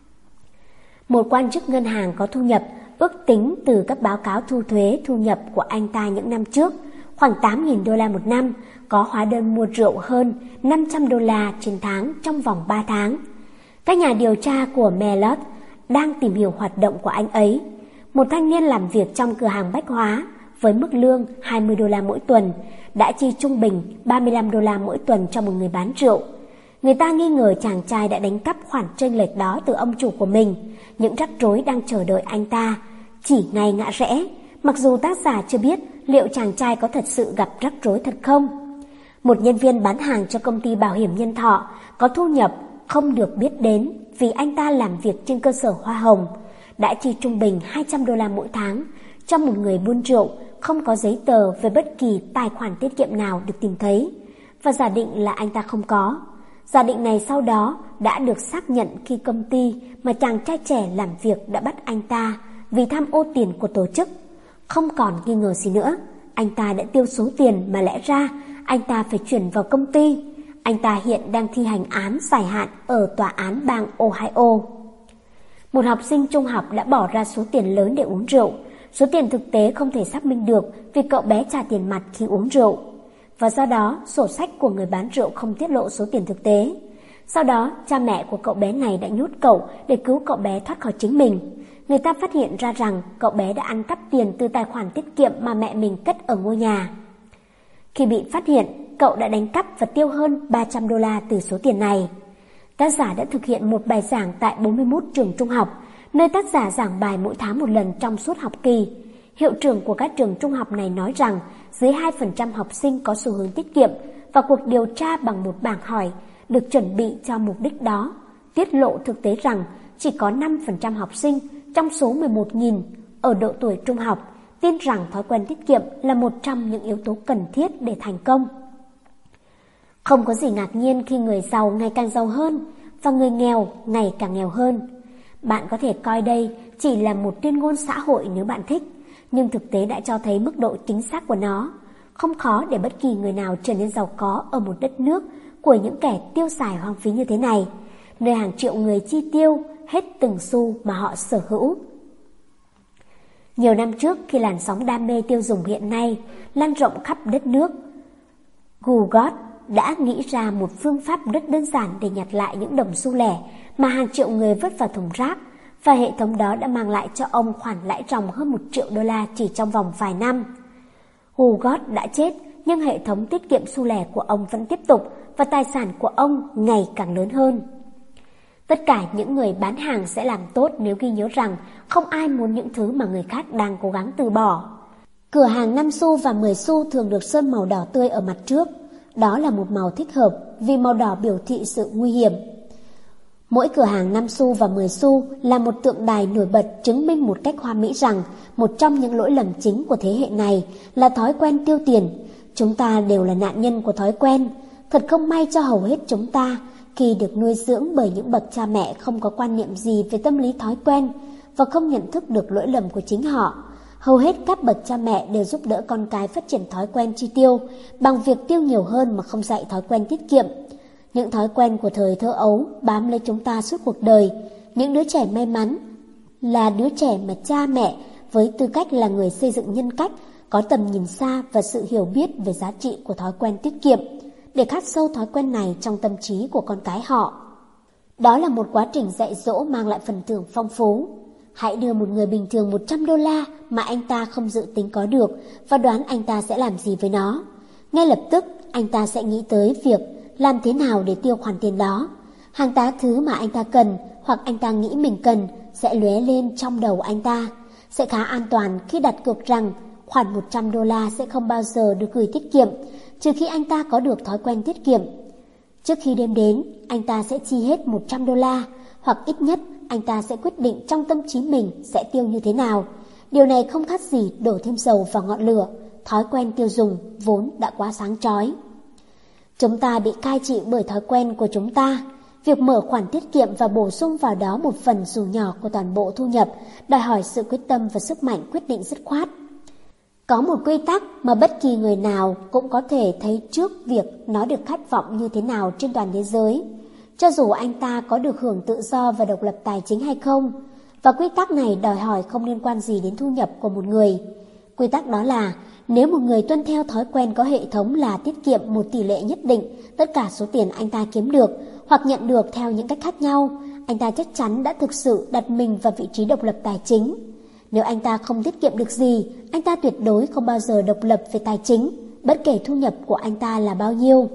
Một quan chức ngân hàng có thu nhập ước tính từ các báo cáo thu thuế thu nhập của anh ta những năm trước khoảng tám nghìn đô la một năm, có hóa đơn mua rượu hơn năm trăm đô la trên tháng trong vòng ba tháng. Các nhà điều tra của Mellett đang tìm hiểu hoạt động của anh ấy, một thanh niên làm việc trong cửa hàng bách hóa với mức lương hai mươi đô la mỗi tuần, đã chi trung bình ba mươi lăm đô la mỗi tuần cho một người bán rượu. Người ta nghi ngờ chàng trai đã đánh cắp khoản chênh lệch đó từ ông chủ của mình. Những rắc rối đang chờ đợi anh ta chỉ ngay ngã rẽ, mặc dù tác giả chưa biết liệu chàng trai có thật sự gặp rắc rối thật không. Một nhân viên bán hàng cho công ty bảo hiểm nhân thọ có thu nhập không được biết đến vì anh ta làm việc trên cơ sở hoa hồng, đã chi trung bình hai trăm đô la mỗi tháng cho một người buôn rượu không có giấy tờ về bất kỳ tài khoản tiết kiệm nào được tìm thấy, và giả định là anh ta không có. Giả định này sau đó đã được xác nhận khi công ty mà chàng trai trẻ làm việc đã bắt anh ta vì tham ô tiền của tổ chức. Không còn nghi ngờ gì nữa, anh ta đã tiêu số tiền mà lẽ ra anh ta phải chuyển vào công ty. Anh ta hiện đang thi hành án dài hạn ở tòa án bang Ohio. Một học sinh trung học đã bỏ ra số tiền lớn để uống rượu. Số tiền thực tế không thể xác minh được vì cậu bé trả tiền mặt khi uống rượu, và do đó sổ sách của người bán rượu không tiết lộ số tiền thực tế. Sau đó, cha mẹ của cậu bé này đã nhốt cậu để cứu cậu bé thoát khỏi chính mình. Người ta phát hiện ra rằng cậu bé đã ăn cắp tiền từ tài khoản tiết kiệm mà mẹ mình cất ở ngôi nhà. Khi bị phát hiện, cậu đã đánh cắp và tiêu hơn ba trăm đô la từ số tiền này. Tác giả đã thực hiện một bài giảng tại bốn mươi mốt trường trung học, nơi tác giả giảng bài mỗi tháng một lần trong suốt học kỳ. Hiệu trưởng của các trường trung học này nói rằng dưới hai phần trăm học sinh có xu hướng tiết kiệm, và cuộc điều tra bằng một bảng hỏi được chuẩn bị cho mục đích đó tiết lộ thực tế rằng chỉ có năm phần trăm học sinh trong số mười một nghìn ở độ tuổi trung học tin rằng thói quen tiết kiệm là một trong những yếu tố cần thiết để thành công. Không có gì ngạc nhiên khi người giàu ngày càng giàu hơn và người nghèo ngày càng nghèo hơn. Bạn có thể coi đây chỉ là một tuyên ngôn xã hội nếu bạn thích, nhưng thực tế đã cho thấy mức độ chính xác của nó. Không khó để bất kỳ người nào trở nên giàu có ở một đất nước của những kẻ tiêu xài hoang phí như thế này, nơi hàng triệu người chi tiêu hết từng xu mà họ sở hữu. Nhiều năm trước, khi làn sóng đam mê tiêu dùng hiện nay lan rộng khắp đất nước, Gulgot đã nghĩ ra một phương pháp rất đơn giản để nhặt lại những đồng xu lẻ mà hàng triệu người vứt vào thùng rác, và hệ thống đó đã mang lại cho ông khoản lãi ròng hơn một triệu đô la chỉ trong vòng vài năm. Gulgot đã chết, nhưng hệ thống tiết kiệm xu lẻ của ông vẫn tiếp tục, và tài sản của ông ngày càng lớn hơn. Tất cả những người bán hàng sẽ làm tốt nếu ghi nhớ rằng không ai muốn những thứ mà người khác đang cố gắng từ bỏ. Cửa hàng năm xu và mười xu thường được sơn màu đỏ tươi ở mặt trước. Đó là một màu thích hợp vì màu đỏ biểu thị sự nguy hiểm. Mỗi cửa hàng năm xu và mười xu là một tượng đài nổi bật chứng minh một cách hoa mỹ rằng một trong những lỗi lầm chính của thế hệ này là thói quen tiêu tiền. Chúng ta đều là nạn nhân của thói quen. Thật không may cho hầu hết chúng ta khi được nuôi dưỡng bởi những bậc cha mẹ không có quan niệm gì về tâm lý thói quen và không nhận thức được lỗi lầm của chính họ. Hầu hết các bậc cha mẹ đều giúp đỡ con cái phát triển thói quen chi tiêu bằng việc tiêu nhiều hơn mà không dạy thói quen tiết kiệm. Những thói quen của thời thơ ấu bám lấy chúng ta suốt cuộc đời. Những đứa trẻ may mắn là đứa trẻ mà cha mẹ với tư cách là người xây dựng nhân cách có tầm nhìn xa và sự hiểu biết về giá trị của thói quen tiết kiệm để khắc sâu thói quen này trong tâm trí của con cái họ. Đó là một quá trình dạy dỗ mang lại phần thưởng phong phú. Hãy đưa một người bình thường một trăm đô la mà anh ta không dự tính có được và đoán anh ta sẽ làm gì với nó. Ngay lập tức, anh ta sẽ nghĩ tới việc làm thế nào để tiêu khoản tiền đó. Hàng tá thứ mà anh ta cần hoặc anh ta nghĩ mình cần sẽ lóe lên trong đầu anh ta. Sẽ khá an toàn khi đặt cược rằng khoản một trăm đô la sẽ không bao giờ được gửi tiết kiệm, trừ khi anh ta có được thói quen tiết kiệm. Trước khi đêm đến, anh ta sẽ chi hết một trăm đô la, hoặc ít nhất anh ta sẽ quyết định trong tâm trí mình sẽ tiêu như thế nào. Điều này không khác gì đổ thêm dầu vào ngọn lửa, thói quen tiêu dùng vốn đã quá sáng chói. Chúng ta bị cai trị bởi thói quen của chúng ta. Việc mở khoản tiết kiệm và bổ sung vào đó một phần dù nhỏ của toàn bộ thu nhập đòi hỏi sự quyết tâm và sức mạnh quyết định dứt khoát. Có một quy tắc mà bất kỳ người nào cũng có thể thấy trước việc nó được khát vọng như thế nào trên toàn thế giới, cho dù anh ta có được hưởng tự do và độc lập tài chính hay không. Và quy tắc này đòi hỏi không liên quan gì đến thu nhập của một người. Quy tắc đó là nếu một người tuân theo thói quen có hệ thống là tiết kiệm một tỷ lệ nhất định tất cả số tiền anh ta kiếm được hoặc nhận được theo những cách khác nhau, anh ta chắc chắn đã thực sự đặt mình vào vị trí độc lập tài chính. Nếu anh ta không tiết kiệm được gì, anh ta tuyệt đối không bao giờ độc lập về tài chính, bất kể thu nhập của anh ta là bao nhiêu.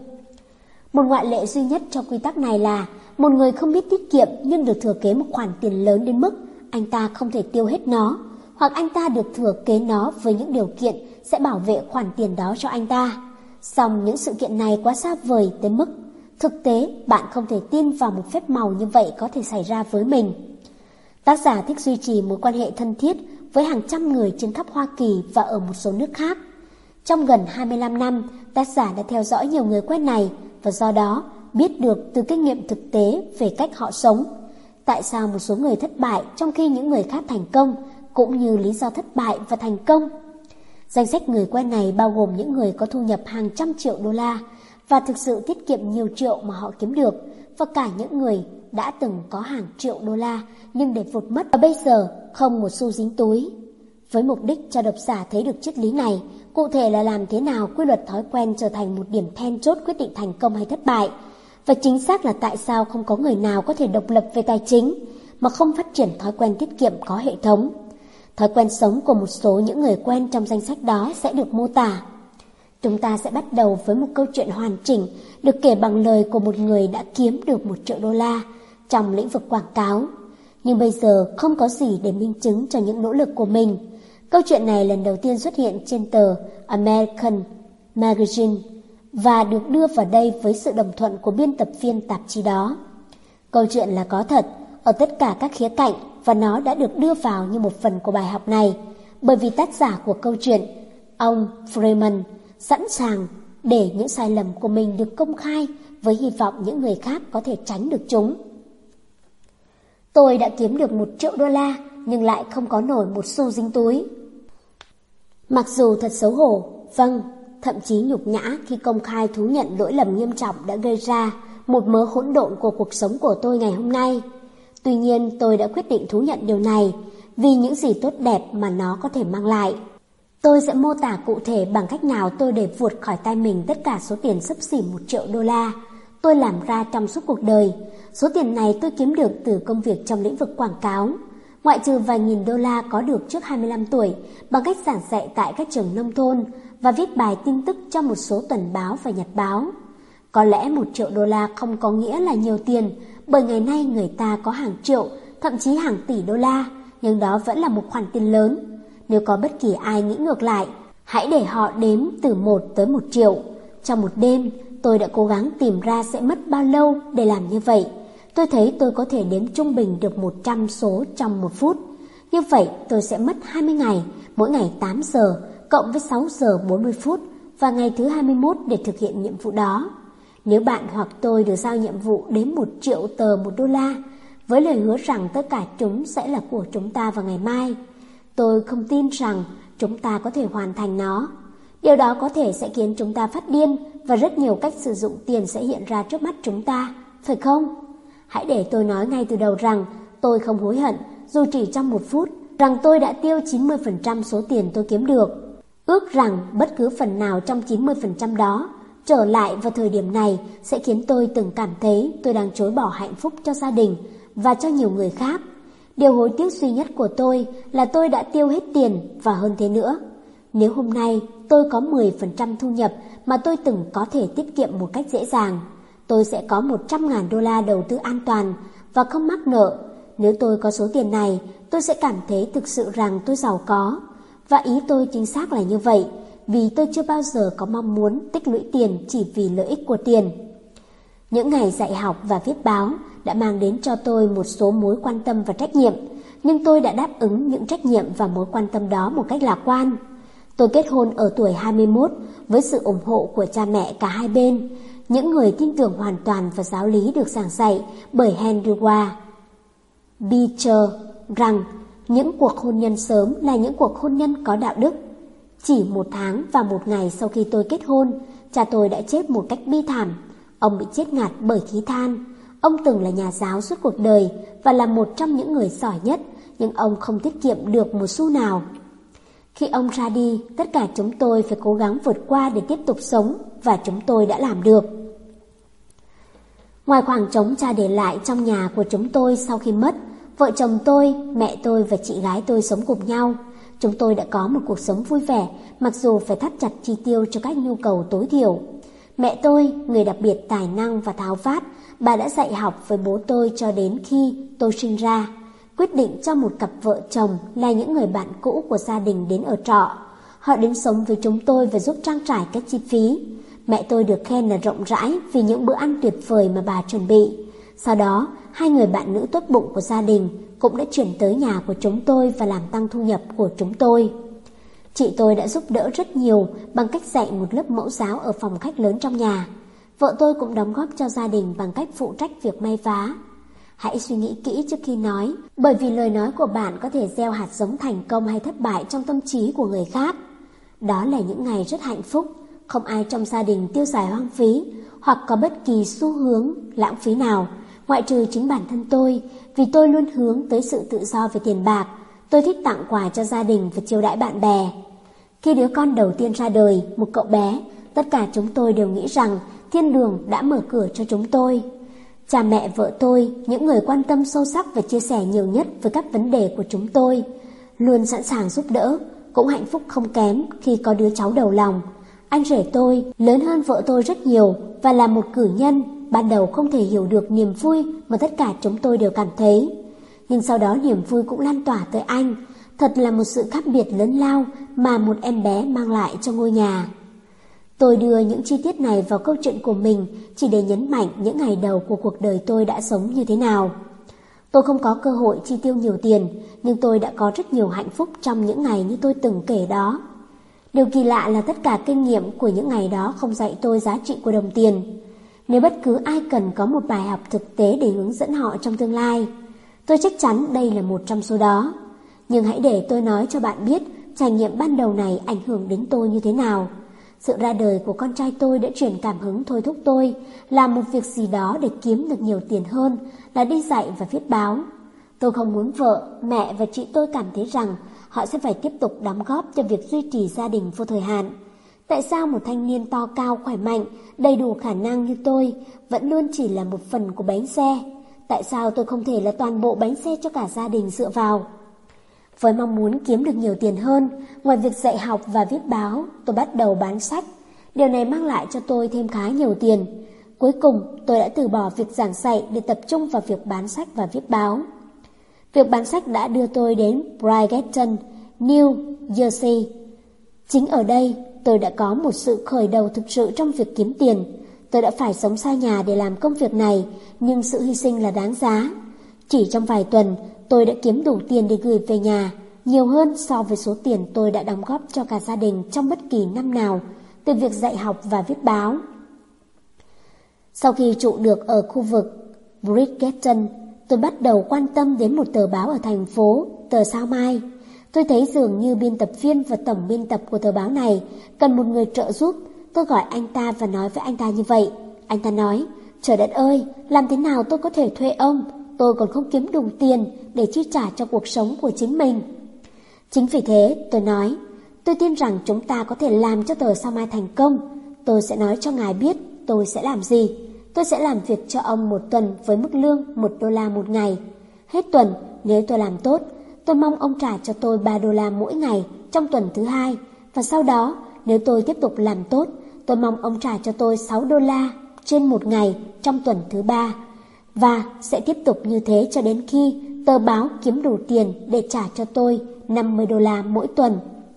Một ngoại lệ duy nhất trong quy tắc này là một người không biết tiết kiệm nhưng được thừa kế một khoản tiền lớn đến mức anh ta không thể tiêu hết nó, hoặc anh ta được thừa kế nó với những điều kiện sẽ bảo vệ khoản tiền đó cho anh ta. Song những sự kiện này quá xa vời tới mức thực tế bạn không thể tin vào một phép màu như vậy có thể xảy ra với mình. Tác giả thích duy trì mối quan hệ thân thiết với hàng trăm người trên khắp Hoa Kỳ và ở một số nước khác. Trong gần hai mươi lăm năm, tác giả đã theo dõi nhiều người quen này và do đó biết được từ kinh nghiệm thực tế về cách họ sống. Tại sao một số người thất bại trong khi những người khác thành công, cũng như lý do thất bại và thành công. Danh sách người quen này bao gồm những người có thu nhập hàng trăm triệu đô la và thực sự tiết kiệm nhiều triệu mà họ kiếm được, và cả những người đã từng có hàng triệu đô la nhưng để vụt mất và bây giờ không một xu dính túi. Với mục đích cho độc giả thấy được triết lý này, cụ thể là làm thế nào quy luật thói quen trở thành một điểm then chốt quyết định thành công hay thất bại, và chính xác là tại sao không có người nào có thể độc lập về tài chính mà không phát triển thói quen tiết kiệm có hệ thống. Thói quen sống của một số những người quen trong danh sách đó sẽ được mô tả. Chúng ta sẽ bắt đầu với một câu chuyện hoàn chỉnh được kể bằng lời của một người đã kiếm được một triệu đô la trong lĩnh vực quảng cáo, nhưng bây giờ không có gì để minh chứng cho những nỗ lực của mình. Câu chuyện này lần đầu tiên xuất hiện trên tờ American Magazine và được đưa vào đây với sự đồng thuận của biên tập viên tạp chí đó. Câu chuyện là có thật ở tất cả các khía cạnh và nó đã được đưa vào như một phần của bài học này bởi vì tác giả của câu chuyện, ông Freeman, sẵn sàng để những sai lầm của mình được công khai với hy vọng những người khác có thể tránh được chúng. Tôi đã kiếm được một triệu đô la nhưng lại không có nổi một xu dính túi. Mặc dù thật xấu hổ, vâng, thậm chí nhục nhã khi công khai thú nhận lỗi lầm nghiêm trọng đã gây ra một mớ hỗn độn của cuộc sống của tôi ngày hôm nay. Tuy nhiên tôi đã quyết định thú nhận điều này vì những gì tốt đẹp mà nó có thể mang lại. Tôi sẽ mô tả cụ thể bằng cách nào tôi để vụt khỏi tay mình tất cả số tiền xấp xỉ một triệu đô la tôi làm ra trong suốt cuộc đời. Số tiền này tôi kiếm được từ công việc trong lĩnh vực quảng cáo, ngoại trừ vài nghìn đô la có được trước hai mươi lăm tuổi bằng cách giảng dạy tại các trường nông thôn và viết bài tin tức cho một số tuần báo và nhật báo. Có lẽ một triệu đô la không có nghĩa là nhiều tiền, bởi ngày nay người ta có hàng triệu, thậm chí hàng tỷ đô la, nhưng đó vẫn là một khoản tiền lớn. Nếu có bất kỳ ai nghĩ ngược lại, hãy để họ đếm từ một tới một triệu. Trong một đêm, tôi đã cố gắng tìm ra sẽ mất bao lâu để làm như vậy. Tôi thấy tôi có thể đếm trung bình được một trăm số trong một phút. Như vậy tôi sẽ mất hai mươi ngày, mỗi ngày tám giờ, cộng với sáu giờ bốn mươi phút và ngày thứ hai mươi mốt để thực hiện nhiệm vụ đó. Nếu bạn hoặc tôi được giao nhiệm vụ đếm một triệu tờ một đô la, với lời hứa rằng tất cả chúng sẽ là của chúng ta vào ngày mai, tôi không tin rằng chúng ta có thể hoàn thành nó. Điều đó có thể sẽ khiến chúng ta phát điên và rất nhiều cách sử dụng tiền sẽ hiện ra trước mắt chúng ta, phải không? Hãy để tôi nói ngay từ đầu rằng tôi không hối hận, dù chỉ trong một phút, rằng tôi đã tiêu chín mươi phần trăm số tiền tôi kiếm được. Ước rằng bất cứ phần nào trong chín mươi phần trăm đó trở lại vào thời điểm này sẽ khiến tôi từng cảm thấy tôi đang chối bỏ hạnh phúc cho gia đình và cho nhiều người khác. Điều hối tiếc duy nhất của tôi là tôi đã tiêu hết tiền và hơn thế nữa. Nếu hôm nay tôi có mười phần trăm thu nhập mà tôi từng có thể tiết kiệm một cách dễ dàng, tôi sẽ có một trăm ngàn đô la đầu tư an toàn và không mắc nợ. Nếu tôi có số tiền này, tôi sẽ cảm thấy thực sự rằng tôi giàu có. Và ý tôi chính xác là như vậy, vì tôi chưa bao giờ có mong muốn tích lũy tiền chỉ vì lợi ích của tiền. Những ngày dạy học và viết báo đã mang đến cho tôi một số mối quan tâm và trách nhiệm, nhưng tôi đã đáp ứng những trách nhiệm và mối quan tâm đó một cách lạc quan. Tôi kết hôn ở tuổi hai mươi mốt với sự ủng hộ của cha mẹ cả hai bên, những người tin tưởng hoàn toàn vào giáo lý được giảng dạy bởi Henry Ward Beecher rằng những cuộc hôn nhân sớm là những cuộc hôn nhân có đạo đức. Chỉ một tháng và một ngày sau khi tôi kết hôn, cha tôi đã chết một cách bi thảm. Ông bị chết ngạt bởi khí than. Ông từng là nhà giáo suốt cuộc đời và là một trong những người giỏi nhất, nhưng ông không tiết kiệm được một xu nào. Khi ông ra đi, tất cả chúng tôi phải cố gắng vượt qua để tiếp tục sống, và chúng tôi đã làm được. Ngoài khoảng trống cha để lại trong nhà của chúng tôi sau khi mất, vợ chồng tôi, mẹ tôi và chị gái tôi sống cùng nhau. Chúng tôi đã có một cuộc sống vui vẻ, mặc dù phải thắt chặt chi tiêu cho các nhu cầu tối thiểu. Mẹ tôi, người đặc biệt tài năng và tháo vát, bà đã dạy học với bố tôi cho đến khi tôi sinh ra. Quyết định cho một cặp vợ chồng là những người bạn cũ của gia đình đến ở trọ. Họ đến sống với chúng tôi và giúp trang trải các chi phí. Mẹ tôi được khen là rộng rãi vì những bữa ăn tuyệt vời mà bà chuẩn bị. Sau đó, hai người bạn nữ tốt bụng của gia đình cũng đã chuyển tới nhà của chúng tôi và làm tăng thu nhập của chúng tôi. Chị tôi đã giúp đỡ rất nhiều bằng cách dạy một lớp mẫu giáo ở phòng khách lớn trong nhà. Vợ tôi cũng đóng góp cho gia đình bằng cách phụ trách việc may vá. Hãy suy nghĩ kỹ trước khi nói, bởi vì lời nói của bạn có thể gieo hạt giống thành công hay thất bại trong tâm trí của người khác. Đó là những ngày rất hạnh phúc, không ai trong gia đình tiêu xài hoang phí hoặc có bất kỳ xu hướng lãng phí nào, ngoại trừ chính bản thân tôi, vì tôi luôn hướng tới sự tự do về tiền bạc. Tôi thích tặng quà cho gia đình và chiêu đãi bạn bè. Khi đứa con đầu tiên ra đời, một cậu bé, tất cả chúng tôi đều nghĩ rằng thiên đường đã mở cửa cho chúng tôi. Cha mẹ vợ tôi, những người quan tâm sâu sắc và chia sẻ nhiều nhất với các vấn đề của chúng tôi, luôn sẵn sàng giúp đỡ, cũng hạnh phúc không kém khi có đứa cháu đầu lòng. Anh rể tôi lớn hơn vợ tôi rất nhiều và là một cử nhân, ban đầu không thể hiểu được niềm vui mà tất cả chúng tôi đều cảm thấy. Nhưng sau đó niềm vui cũng lan tỏa tới anh. Thật là một sự khác biệt lớn lao mà một em bé mang lại cho ngôi nhà. Tôi đưa những chi tiết này vào câu chuyện của mình chỉ để nhấn mạnh những ngày đầu của cuộc đời tôi đã sống như thế nào. Tôi không có cơ hội chi tiêu nhiều tiền, nhưng tôi đã có rất nhiều hạnh phúc trong những ngày như tôi từng kể đó. Điều kỳ lạ là tất cả kinh nghiệm của những ngày đó không dạy tôi giá trị của đồng tiền. Nếu bất cứ ai cần có một bài học thực tế để hướng dẫn họ trong tương lai, tôi chắc chắn đây là một trong số đó. Nhưng hãy để tôi nói cho bạn biết trải nghiệm ban đầu này ảnh hưởng đến tôi như thế nào. Sự ra đời của con trai tôi đã truyền cảm hứng thôi thúc tôi làm một việc gì đó để kiếm được nhiều tiền hơn là đi dạy và viết báo. Tôi không muốn vợ, mẹ và chị tôi cảm thấy rằng họ sẽ phải tiếp tục đóng góp cho việc duy trì gia đình vô thời hạn. Tại sao một thanh niên to cao, khỏe mạnh, đầy đủ khả năng như tôi vẫn luôn chỉ là một phần của bánh xe? Tại sao tôi không thể là toàn bộ bánh xe cho cả gia đình dựa vào? Với mong muốn kiếm được nhiều tiền hơn, ngoài việc dạy học và viết báo, tôi bắt đầu bán sách. Điều này mang lại cho tôi thêm khá nhiều tiền. Cuối cùng, tôi đã từ bỏ việc giảng dạy để tập trung vào việc bán sách và viết báo. Việc bán sách đã đưa tôi đến Brighton, New Jersey. Chính ở đây, tôi đã có một sự khởi đầu thực sự trong việc kiếm tiền. Tôi đã phải sống xa nhà để làm công việc này, nhưng sự hy sinh là đáng giá. Chỉ trong vài tuần, tôi đã kiếm đủ tiền để gửi về nhà, nhiều hơn so với số tiền tôi đã đóng góp cho cả gia đình trong bất kỳ năm nào, từ việc dạy học và viết báo. Sau khi trụ được ở khu vực Brighton, tôi bắt đầu quan tâm đến một tờ báo ở thành phố, tờ Sao Mai. Tôi thấy dường như biên tập viên và tổng biên tập của tờ báo này cần một người trợ giúp. Tôi gọi anh ta và nói với anh ta như vậy. Anh ta nói, trời đất ơi, làm thế nào tôi có thể thuê ông? Tôi còn không kiếm đủ tiền để chi trả cho cuộc sống của chính mình. Chính vì thế, tôi nói, tôi tin rằng chúng ta có thể làm cho tờ Sao Mai thành công. Tôi sẽ nói cho ngài biết tôi sẽ làm gì. Tôi sẽ làm việc cho ông một tuần với mức lương một đô la một ngày. Hết tuần, nếu tôi làm tốt, tôi mong ông trả cho tôi ba đô la mỗi ngày trong tuần thứ hai. Và sau đó, nếu tôi tiếp tục làm tốt, tôi mong ông trả cho tôi sáu đô la trên một ngày trong tuần thứ ba. Và sẽ tiếp tục như thế cho đến khi tờ báo kiếm đủ tiền để trả cho tôi năm mươi đô la mỗi tuần.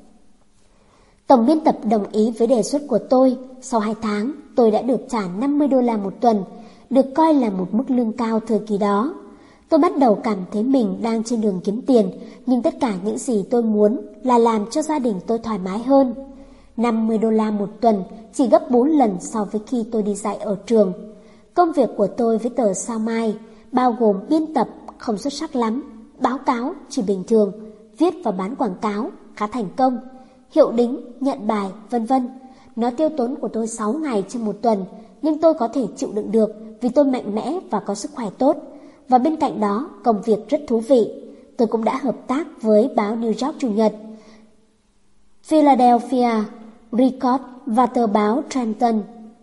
Tổng biên tập đồng ý với đề xuất của tôi. Sau hai tháng, tôi đã được trả năm mươi đô la một tuần, được coi là một mức lương cao thời kỳ đó. Tôi bắt đầu cảm thấy mình đang trên đường kiếm tiền, nhưng tất cả những gì tôi muốn là làm cho gia đình tôi thoải mái hơn. năm mươi đô la một tuần chỉ gấp bốn lần so với khi tôi đi dạy ở trường. Công việc của tôi với tờ Sao Mai bao gồm biên tập không xuất sắc lắm, báo cáo chỉ bình thường, viết và bán quảng cáo khá thành công, hiệu đính, nhận bài, vân vân. Nó tiêu tốn của tôi sáu ngày trên một tuần, nhưng tôi có thể chịu đựng được vì tôi mạnh mẽ và có sức khỏe tốt. Và bên cạnh đó, công việc rất thú vị. Tôi cũng đã hợp tác với báo New York Chủ nhật, Philadelphia Record và tờ báo Trenton.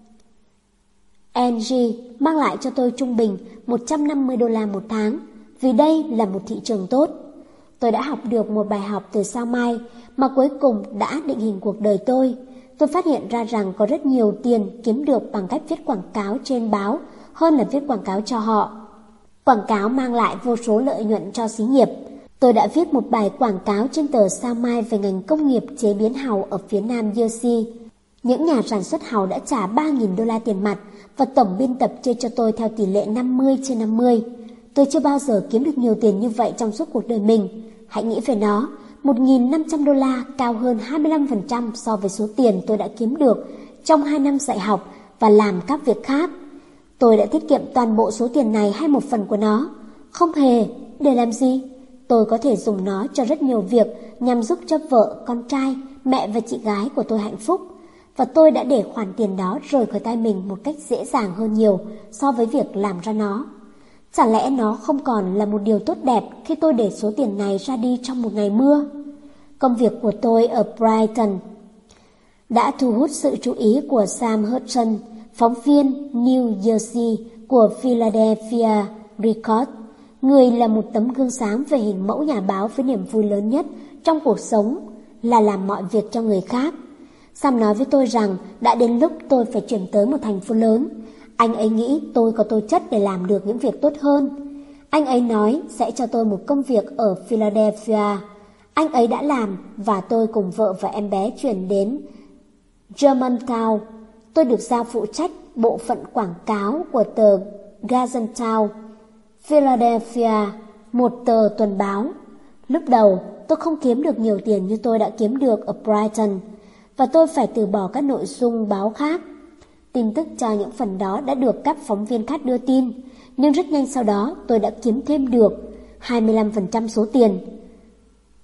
en giê mang lại cho tôi trung bình một trăm năm mươi đô la một tháng, vì đây là một thị trường tốt. Tôi đã học được một bài học từ Sao Mai mà cuối cùng đã định hình cuộc đời tôi. Tôi phát hiện ra rằng có rất nhiều tiền kiếm được bằng cách viết quảng cáo trên báo hơn là viết quảng cáo cho họ. Quảng cáo mang lại vô số lợi nhuận cho xí nghiệp. Tôi đã viết một bài quảng cáo trên tờ Sao Mai về ngành công nghiệp chế biến hàu ở phía Nam Jersey. Những nhà sản xuất hàu đã trả ba nghìn đô la tiền mặt và tổng biên tập chia cho tôi theo tỷ lệ năm mươi trên năm mươi. Tôi chưa bao giờ kiếm được nhiều tiền như vậy trong suốt cuộc đời mình. Hãy nghĩ về nó, một nghìn năm trăm đô la cao hơn hai mươi lăm phần trăm so với số tiền tôi đã kiếm được trong hai năm dạy học và làm các việc khác. Tôi đã tiết kiệm toàn bộ số tiền này hay một phần của nó? Không hề. Để làm gì? Tôi có thể dùng nó cho rất nhiều việc nhằm giúp cho vợ, con trai, mẹ và chị gái của tôi hạnh phúc. Và tôi đã để khoản tiền đó rời khỏi tay mình một cách dễ dàng hơn nhiều so với việc làm ra nó. Chẳng lẽ nó không còn là một điều tốt đẹp khi tôi để số tiền này ra đi trong một ngày mưa? Công việc của tôi ở Brighton đã thu hút sự chú ý của Sam Hudson, phóng viên New Jersey của Philadelphia Record. Người là một tấm gương sáng về hình mẫu nhà báo với niềm vui lớn nhất trong cuộc sống là làm mọi việc cho người khác. Sam nói với tôi rằng đã đến lúc tôi phải chuyển tới một thành phố lớn. Anh ấy nghĩ tôi có tố chất để làm được những việc tốt hơn. Anh ấy nói sẽ cho tôi một công việc ở Philadelphia. Anh ấy đã làm và tôi cùng vợ và em bé chuyển đến Germantown. Tôi được giao phụ trách bộ phận quảng cáo của tờ Gazetown, Philadelphia, một tờ tuần báo. Lúc đầu, tôi không kiếm được nhiều tiền như tôi đã kiếm được ở Brighton, và tôi phải từ bỏ các nội dung báo khác. Tin tức cho những phần đó đã được các phóng viên khác đưa tin, nhưng rất nhanh sau đó tôi đã kiếm thêm được hai mươi lăm phần trăm số tiền.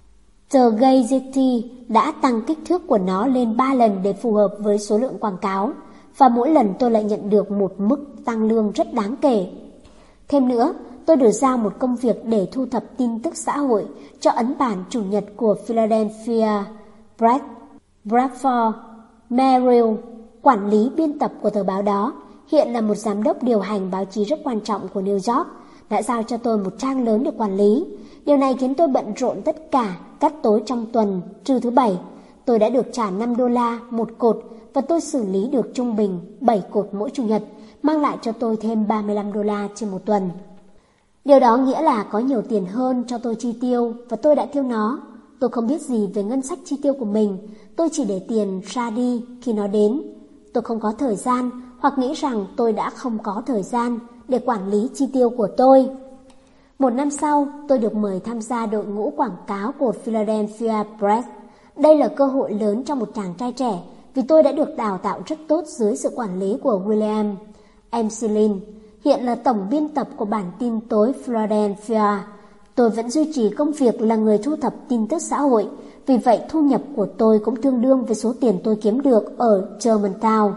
tờ Gazette đã tăng kích thước của nó lên ba lần để phù hợp với số lượng quảng cáo, và mỗi lần tôi lại nhận được một mức tăng lương rất đáng kể. Thêm nữa, tôi được giao một công việc để thu thập tin tức xã hội cho ấn bản chủ nhật của Philadelphia. Brad Bradford Merrill, quản lý biên tập của tờ báo đó, hiện là một giám đốc điều hành báo chí rất quan trọng của New York, đã giao cho tôi một trang lớn để quản lý. Điều này khiến tôi bận rộn tất cả các tối trong tuần, trừ thứ bảy. Tôi đã được trả năm đô la một cột và tôi xử lý được trung bình bảy cột mỗi chủ nhật, mang lại cho tôi thêm ba mươi lăm đô la trên một tuần. Điều đó nghĩa là có nhiều tiền hơn cho tôi chi tiêu và tôi đã tiêu nó. Tôi không biết gì về ngân sách chi tiêu của mình, tôi chỉ để tiền ra đi khi nó đến. Tôi không có thời gian hoặc nghĩ rằng tôi đã không có thời gian để quản lý chi tiêu của tôi. Một năm sau, tôi được mời tham gia đội ngũ quảng cáo của Philadelphia Press. Đây là cơ hội lớn cho một chàng trai trẻ vì tôi đã được đào tạo rất tốt dưới sự quản lý của William Emslin, hiện là tổng biên tập của bản tin tối Philadelphia. Tôi vẫn duy trì công việc là người thu thập tin tức xã hội, vì vậy thu nhập của tôi cũng tương đương với số tiền tôi kiếm được ở Germantown.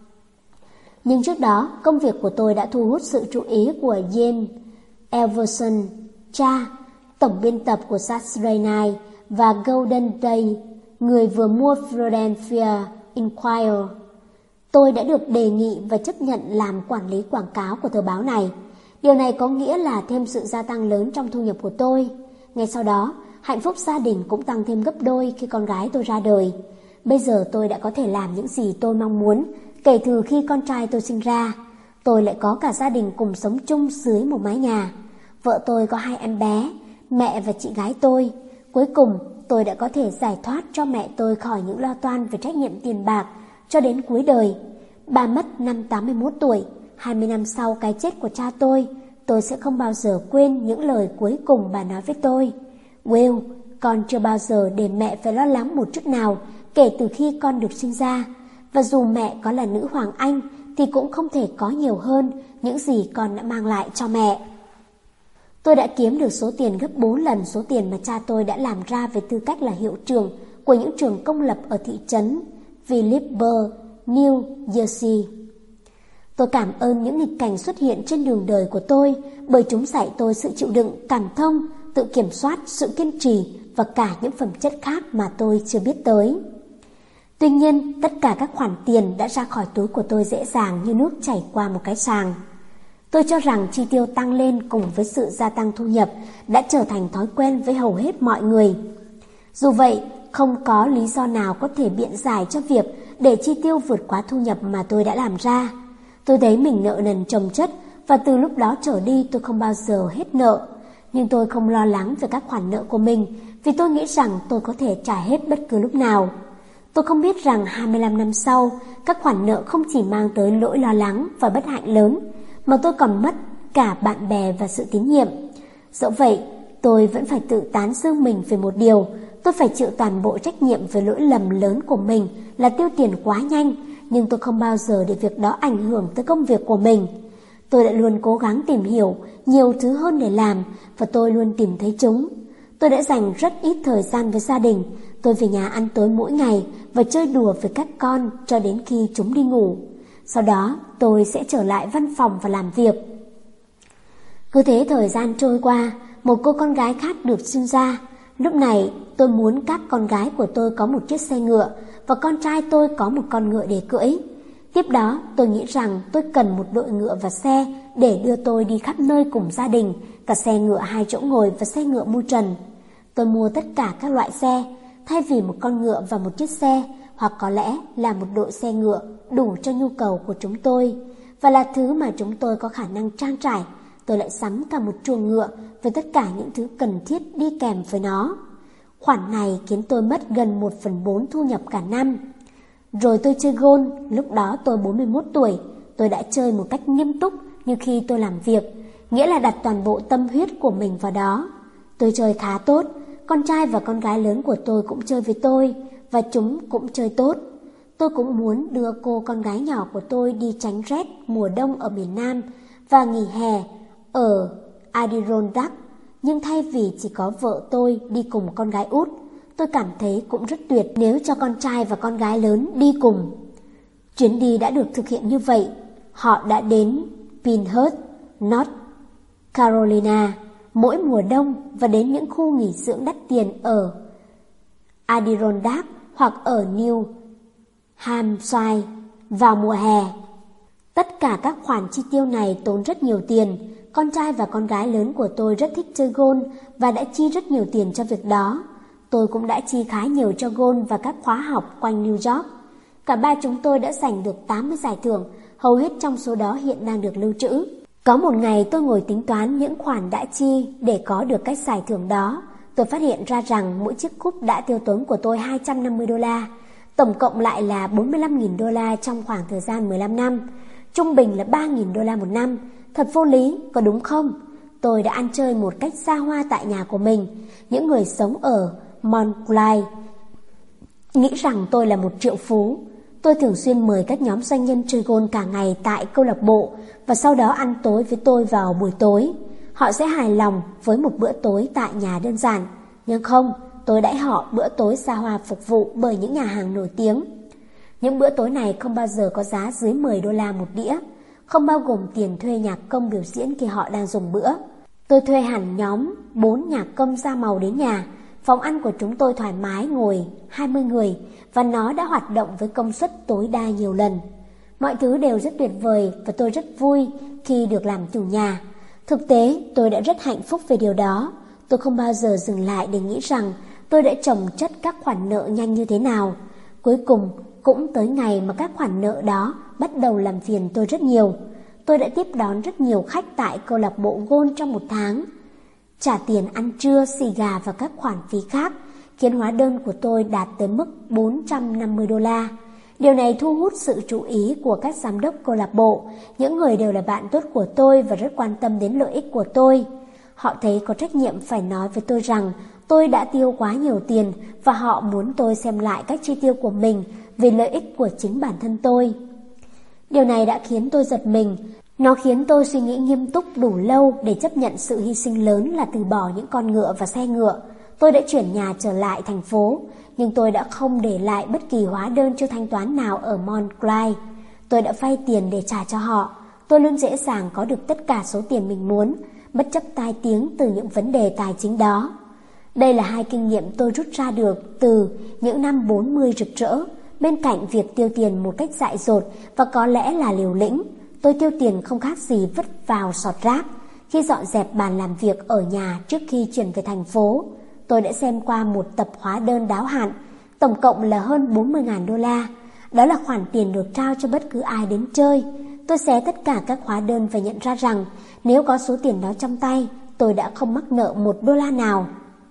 Nhưng trước đó, công việc của tôi đã thu hút sự chú ý của James Everson, cha, tổng biên tập của Saturday Night và Golden Day, người vừa mua Philadelphia Inquirer. Tôi đã được đề nghị và chấp nhận làm quản lý quảng cáo của tờ báo này. Điều này có nghĩa là thêm sự gia tăng lớn trong thu nhập của tôi. Ngay sau đó, hạnh phúc gia đình cũng tăng thêm gấp đôi khi con gái tôi ra đời. Bây giờ tôi đã có thể làm những gì tôi mong muốn kể từ khi con trai tôi sinh ra. Tôi lại có cả gia đình cùng sống chung dưới một mái nhà. Vợ tôi có hai em bé, mẹ và chị gái tôi. Cuối cùng, tôi đã có thể giải thoát cho mẹ tôi khỏi những lo toan về trách nhiệm tiền bạc cho đến cuối đời. Bà mất năm tám mươi mốt tuổi, hai mươi năm sau cái chết của cha tôi. Tôi sẽ không bao giờ quên những lời cuối cùng bà nói với tôi. Will, con chưa bao giờ để mẹ phải lo lắng một chút nào kể từ khi con được sinh ra. Và dù mẹ có là nữ hoàng Anh thì cũng không thể có nhiều hơn những gì con đã mang lại cho mẹ. Tôi đã kiếm được số tiền gấp bốn lần số tiền mà cha tôi đã làm ra với tư cách là hiệu trưởng của những trường công lập ở thị trấn Phillipsburg, New Jersey. Tôi cảm ơn những nghịch cảnh xuất hiện trên đường đời của tôi bởi chúng dạy tôi sự chịu đựng, cảm thông, tự kiểm soát, sự kiên trì và cả những phẩm chất khác mà tôi chưa biết tới. Tuy nhiên, tất cả các khoản tiền đã ra khỏi túi của tôi dễ dàng như nước chảy qua một cái sàng. Tôi cho rằng chi tiêu tăng lên cùng với sự gia tăng thu nhập đã trở thành thói quen với hầu hết mọi người. Dù vậy, không có lý do nào có thể biện giải cho việc để chi tiêu vượt quá thu nhập mà tôi đã làm ra. Tôi thấy mình nợ nần chồng chất và từ lúc đó trở đi tôi không bao giờ hết nợ. Nhưng tôi không lo lắng về các khoản nợ của mình vì tôi nghĩ rằng tôi có thể trả hết bất cứ lúc nào. Tôi không biết rằng hai mươi lăm năm sau, các khoản nợ không chỉ mang tới nỗi lo lắng và bất hạnh lớn, mà tôi còn mất cả bạn bè và sự tín nhiệm. Dẫu vậy, tôi vẫn phải tự tán dương mình về một điều. Tôi phải chịu toàn bộ trách nhiệm về lỗi lầm lớn của mình là tiêu tiền quá nhanh, nhưng tôi không bao giờ để việc đó ảnh hưởng tới công việc của mình. Tôi đã luôn cố gắng tìm hiểu nhiều thứ hơn để làm và tôi luôn tìm thấy chúng. Tôi đã dành rất ít thời gian với gia đình. Tôi về nhà ăn tối mỗi ngày và chơi đùa với các con cho đến khi chúng đi ngủ. Sau đó tôi sẽ trở lại văn phòng và làm việc. Cứ thế thời gian trôi qua, một cô con gái khác được sinh ra. Lúc này tôi muốn các con gái của tôi có một chiếc xe ngựa và con trai tôi có một con ngựa để cưỡi. Tiếp đó tôi nghĩ rằng tôi cần một đội ngựa và xe để đưa tôi đi khắp nơi cùng gia đình, cả xe ngựa hai chỗ ngồi và xe ngựa mui trần. Tôi mua tất cả các loại xe, thay vì một con ngựa và một chiếc xe, hoặc có lẽ là một đội xe ngựa đủ cho nhu cầu của chúng tôi, và là thứ mà chúng tôi có khả năng trang trải. Tôi lại sắm cả một chuồng ngựa với tất cả những thứ cần thiết đi kèm với nó. Khoản này khiến tôi mất gần một phần bốn thu nhập cả năm. Rồi tôi chơi golf, lúc đó tôi bốn mươi mốt tuổi. Tôi đã chơi một cách nghiêm túc như khi tôi làm việc, nghĩa là đặt toàn bộ tâm huyết của mình vào đó. Tôi chơi khá tốt, con trai và con gái lớn của tôi cũng chơi với tôi, và chúng cũng chơi tốt. Tôi cũng muốn đưa cô con gái nhỏ của tôi đi tránh rét mùa đông ở miền Nam và nghỉ hè ở Adirondack, nhưng thay vì chỉ có vợ tôi đi cùng con gái út, tôi cảm thấy cũng rất tuyệt nếu cho con trai và con gái lớn đi cùng. Chuyến đi đã được thực hiện như vậy. Họ đã đến Pinehurst, North Carolina mỗi mùa đông và đến những khu nghỉ dưỡng đắt tiền ở Adirondack hoặc ở New Hampshire vào mùa hè. Tất cả các khoản chi tiêu này tốn rất nhiều tiền. Con trai và con gái lớn của tôi rất thích chơi golf và đã chi rất nhiều tiền cho việc đó. Tôi cũng đã chi khá nhiều cho golf và các khóa học quanh New York. Cả ba chúng tôi đã giành được tám mươi giải thưởng, hầu hết trong số đó hiện đang được lưu trữ. Có một ngày tôi ngồi tính toán những khoản đã chi để có được các giải thưởng đó. Tôi phát hiện ra rằng mỗi chiếc cúp đã tiêu tốn của tôi hai trăm năm mươi đô la. Tổng cộng lại là bốn mươi lăm nghìn đô la trong khoảng thời gian mười lăm năm. Trung bình là ba nghìn đô la một năm. Thật vô lý, có đúng không? Tôi đã ăn chơi một cách xa hoa tại nhà của mình. Những người sống ở Montclair nghĩ rằng tôi là một triệu phú. Tôi thường xuyên mời các nhóm doanh nhân chơi golf cả ngày tại câu lạc bộ và sau đó ăn tối với tôi vào buổi tối. Họ sẽ hài lòng với một bữa tối tại nhà đơn giản. Nhưng không, tôi đãi họ bữa tối xa hoa phục vụ bởi những nhà hàng nổi tiếng. Những bữa tối này không bao giờ có giá dưới mười đô la một đĩa, không bao gồm tiền thuê nhạc công biểu diễn khi họ đang dùng bữa. Tôi thuê hẳn nhóm bốn nhạc công da màu đến nhà. Phòng ăn của chúng tôi thoải mái ngồi hai mươi người và nó đã hoạt động với công suất tối đa nhiều lần. Mọi thứ đều rất tuyệt vời và tôi rất vui khi được làm chủ nhà. Thực tế, tôi đã rất hạnh phúc về điều đó. Tôi không bao giờ dừng lại để nghĩ rằng tôi đã chồng chất các khoản nợ nhanh như thế nào. Cuối cùng, cũng tới ngày mà các khoản nợ đó bắt đầu làm phiền tôi rất nhiều. Tôi đã tiếp đón rất nhiều khách tại câu lạc bộ golf trong một tháng. Trả tiền ăn trưa, xì gà và các khoản phí khác khiến hóa đơn của tôi đạt tới mức bốn trăm năm mươi đô la. Điều này thu hút sự chú ý của các giám đốc câu lạc bộ. Những người đều là bạn tốt của tôi và rất quan tâm đến lợi ích của tôi. Họ thấy có trách nhiệm phải nói với tôi rằng tôi đã tiêu quá nhiều tiền và họ muốn tôi xem lại các chi tiêu của mình vì lợi ích của chính bản thân tôi. Điều này đã khiến tôi giật mình. Nó khiến tôi suy nghĩ nghiêm túc đủ lâu để chấp nhận sự hy sinh lớn là từ bỏ những con ngựa và xe ngựa. Tôi đã chuyển nhà trở lại thành phố, nhưng tôi đã không để lại bất kỳ hóa đơn chưa thanh toán nào ở Montclair. Tôi đã vay tiền để trả cho họ. Tôi luôn dễ dàng có được tất cả số tiền mình muốn, bất chấp tai tiếng từ những vấn đề tài chính đó. Đây là hai kinh nghiệm tôi rút ra được từ những năm bốn mươi rực rỡ. Bên cạnh việc tiêu tiền một cách dại dột và có lẽ là liều lĩnh, tôi tiêu tiền không khác gì vứt vào sọt rác. Khi dọn dẹp bàn làm việc ở nhà trước khi chuyển về thành phố, tôi đã xem qua một tập hóa đơn đáo hạn, tổng cộng là hơn bốn mươi nghìn đô la. Đó là khoản tiền được trao cho bất cứ ai đến chơi. Tôi xé tất cả các hóa đơn và nhận ra rằng nếu có số tiền đó trong tay, tôi đã không mắc nợ một đô la nào.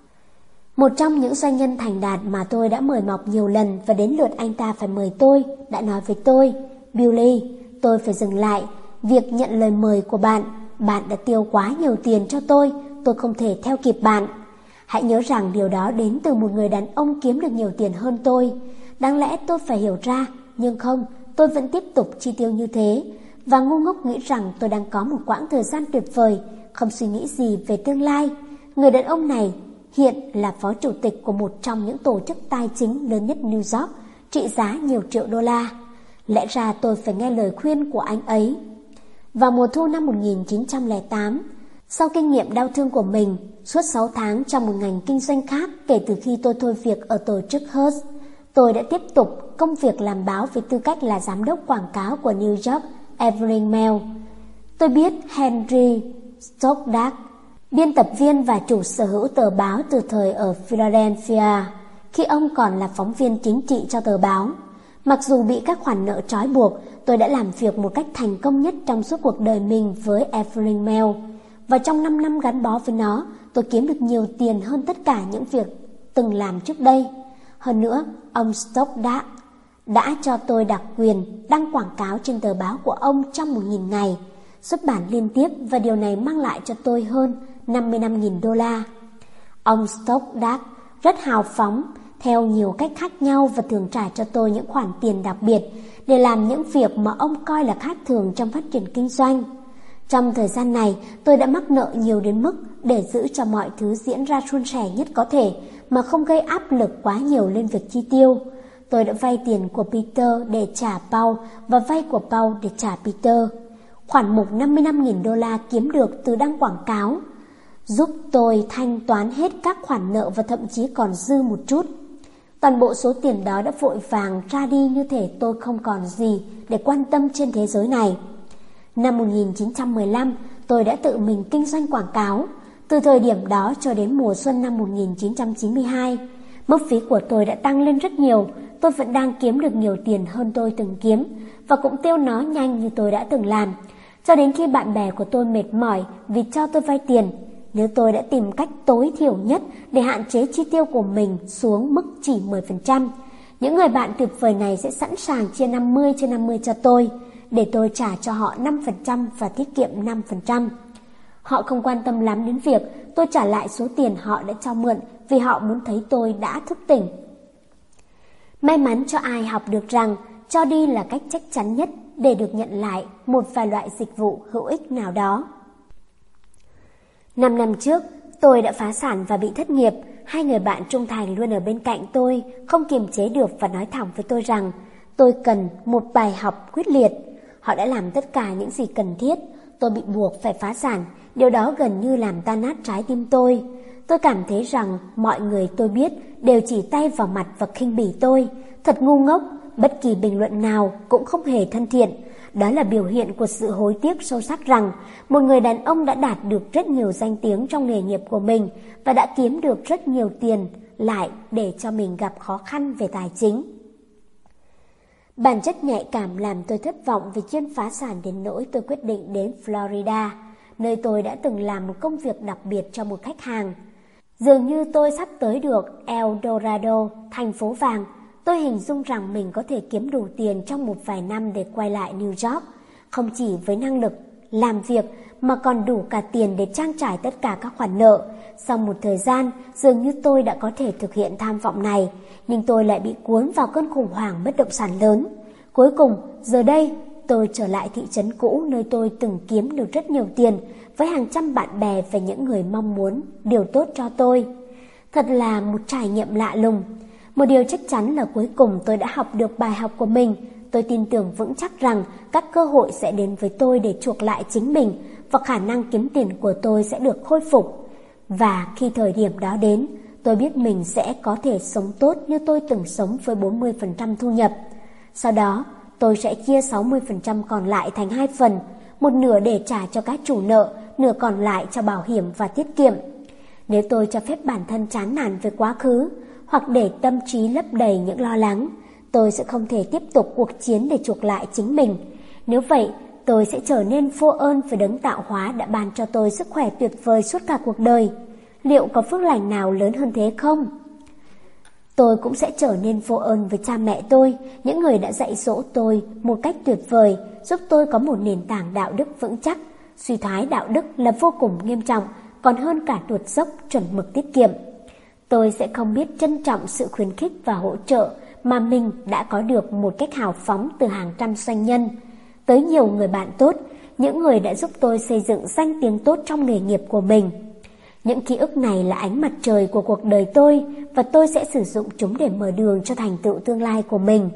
Một trong những doanh nhân thành đạt mà tôi đã mời mọc nhiều lần và đến lượt anh ta phải mời tôi, đã nói với tôi: Billy, tôi phải dừng lại việc nhận lời mời của bạn. Bạn đã tiêu quá nhiều tiền cho tôi, tôi không thể theo kịp bạn. Hãy nhớ rằng điều đó đến từ một người đàn ông kiếm được nhiều tiền hơn tôi. Đáng lẽ tôi phải hiểu ra, nhưng không, tôi vẫn tiếp tục chi tiêu như thế và ngu ngốc nghĩ rằng tôi đang có một quãng thời gian tuyệt vời, không suy nghĩ gì về tương lai. Người đàn ông này hiện là phó chủ tịch của một trong những tổ chức tài chính lớn nhất New York, trị giá nhiều triệu đô la. Lẽ ra tôi phải nghe lời khuyên của anh ấy. Vào mùa thu năm một nghìn chín trăm lẻ tám, sau kinh nghiệm đau thương của mình suốt sáu tháng trong một ngành kinh doanh khác kể từ khi tôi thôi việc ở tổ chức Hearst, tôi đã tiếp tục công việc làm báo với tư cách là giám đốc quảng cáo của New York Evening Mail. Tôi biết Henry Stoddard, biên tập viên và chủ sở hữu tờ báo từ thời ở Philadelphia, khi ông còn là phóng viên chính trị cho tờ báo. Mặc dù bị các khoản nợ trói buộc, tôi đã làm việc một cách thành công nhất trong suốt cuộc đời mình với Evening Mail. Và trong năm năm gắn bó với nó, tôi kiếm được nhiều tiền hơn tất cả những việc từng làm trước đây. Hơn nữa, ông Stoddard đã cho tôi đặc quyền đăng quảng cáo trên tờ báo của ông trong một nghìn ngày, xuất bản liên tiếp, và điều này mang lại cho tôi hơn năm mươi lăm nghìn đô la. Ông Stoddard rất hào phóng, theo nhiều cách khác nhau và thường trả cho tôi những khoản tiền đặc biệt để làm những việc mà ông coi là khác thường trong phát triển kinh doanh. Trong thời gian này, tôi đã mắc nợ nhiều đến mức để giữ cho mọi thứ diễn ra suôn sẻ nhất có thể, mà không gây áp lực quá nhiều lên việc chi tiêu. Tôi đã vay tiền của Peter để trả Paul và vay của Paul để trả Peter. Khoản mục năm mươi lăm nghìn đô la kiếm được từ đăng quảng cáo giúp tôi thanh toán hết các khoản nợ và thậm chí còn dư một chút. Toàn bộ số tiền đó đã vội vàng ra đi như thể tôi không còn gì để quan tâm trên thế giới này. Năm một nghìn chín trăm mười lăm, tôi đã tự mình kinh doanh quảng cáo. Từ thời điểm đó cho đến mùa xuân năm một nghìn chín trăm chín mươi hai, mức phí của tôi đã tăng lên rất nhiều. Tôi vẫn đang kiếm được nhiều tiền hơn tôi từng kiếm và cũng tiêu nó nhanh như tôi đã từng làm. Cho đến khi bạn bè của tôi mệt mỏi vì cho tôi vay tiền, nếu tôi đã tìm cách tối thiểu nhất để hạn chế chi tiêu của mình xuống mức chỉ mười phần trăm, những người bạn tuyệt vời này sẽ sẵn sàng chia năm mươi trên năm mươi cho tôi, để tôi trả cho họ năm phần trăm và tiết kiệm năm phần trăm. Họ không quan tâm lắm đến việc tôi trả lại số tiền họ đã cho mượn vì họ muốn thấy tôi đã thức tỉnh. May mắn cho ai học được rằng cho đi là cách chắc chắn nhất để được nhận lại một vài loại dịch vụ hữu ích nào đó. Năm năm trước, tôi đã phá sản và bị thất nghiệp. Hai người bạn trung thành luôn ở bên cạnh tôi, không kiềm chế được và nói thẳng với tôi rằng tôi cần một bài học quyết liệt. Họ đã làm tất cả những gì cần thiết. Tôi bị buộc phải phá sản. Điều đó gần như làm tan nát trái tim tôi. Tôi cảm thấy rằng mọi người tôi biết đều chỉ tay vào mặt và khinh bỉ tôi. Thật ngu ngốc, bất kỳ bình luận nào cũng không hề thân thiện. Đó là biểu hiện của sự hối tiếc sâu sắc rằng một người đàn ông đã đạt được rất nhiều danh tiếng trong nghề nghiệp của mình và đã kiếm được rất nhiều tiền lại để cho mình gặp khó khăn về tài chính. Bản chất nhạy cảm làm tôi thất vọng vì chuyên phá sản đến nỗi tôi quyết định đến Florida, nơi tôi đã từng làm một công việc đặc biệt cho một khách hàng. Dường như tôi sắp tới được El Dorado, thành phố vàng. Tôi hình dung rằng mình có thể kiếm đủ tiền trong một vài năm để quay lại New York, không chỉ với năng lực làm việc mà còn đủ cả tiền để trang trải tất cả các khoản nợ. Sau một thời gian, dường như tôi đã có thể thực hiện tham vọng này, nhưng tôi lại bị cuốn vào cơn khủng hoảng bất động sản lớn. Cuối cùng, giờ đây, tôi trở lại thị trấn cũ nơi tôi từng kiếm được rất nhiều tiền, với hàng trăm bạn bè và những người mong muốn điều tốt cho tôi. Thật là một trải nghiệm lạ lùng. Một điều chắc chắn là cuối cùng tôi đã học được bài học của mình. Tôi tin tưởng vững chắc rằng các cơ hội sẽ đến với tôi để chuộc lại chính mình và khả năng kiếm tiền của tôi sẽ được khôi phục. Và khi thời điểm đó đến, tôi biết mình sẽ có thể sống tốt như tôi từng sống với bốn mươi phần trăm thu nhập. Sau đó, tôi sẽ chia sáu mươi phần trăm còn lại thành hai phần, một nửa để trả cho các chủ nợ, nửa còn lại cho bảo hiểm và tiết kiệm. Nếu tôi cho phép bản thân chán nản về quá khứ, hoặc để tâm trí lấp đầy những lo lắng, tôi sẽ không thể tiếp tục cuộc chiến để chuộc lại chính mình. Nếu vậy, tôi sẽ trở nên vô ơn với đấng tạo hóa đã ban cho tôi sức khỏe tuyệt vời suốt cả cuộc đời. Liệu có phước lành nào lớn hơn thế không? Tôi cũng sẽ trở nên vô ơn với cha mẹ tôi, những người đã dạy dỗ tôi một cách tuyệt vời, giúp tôi có một nền tảng đạo đức vững chắc. Suy thoái đạo đức là vô cùng nghiêm trọng, còn hơn cả tuột dốc chuẩn mực tiết kiệm. Tôi sẽ không biết trân trọng sự khuyến khích và hỗ trợ mà mình đã có được một cách hào phóng từ hàng trăm doanh nhân, tới nhiều người bạn tốt, những người đã giúp tôi xây dựng danh tiếng tốt trong nghề nghiệp của mình. Những ký ức này là ánh mặt trời của cuộc đời tôi và tôi sẽ sử dụng chúng để mở đường cho thành tựu tương lai của mình.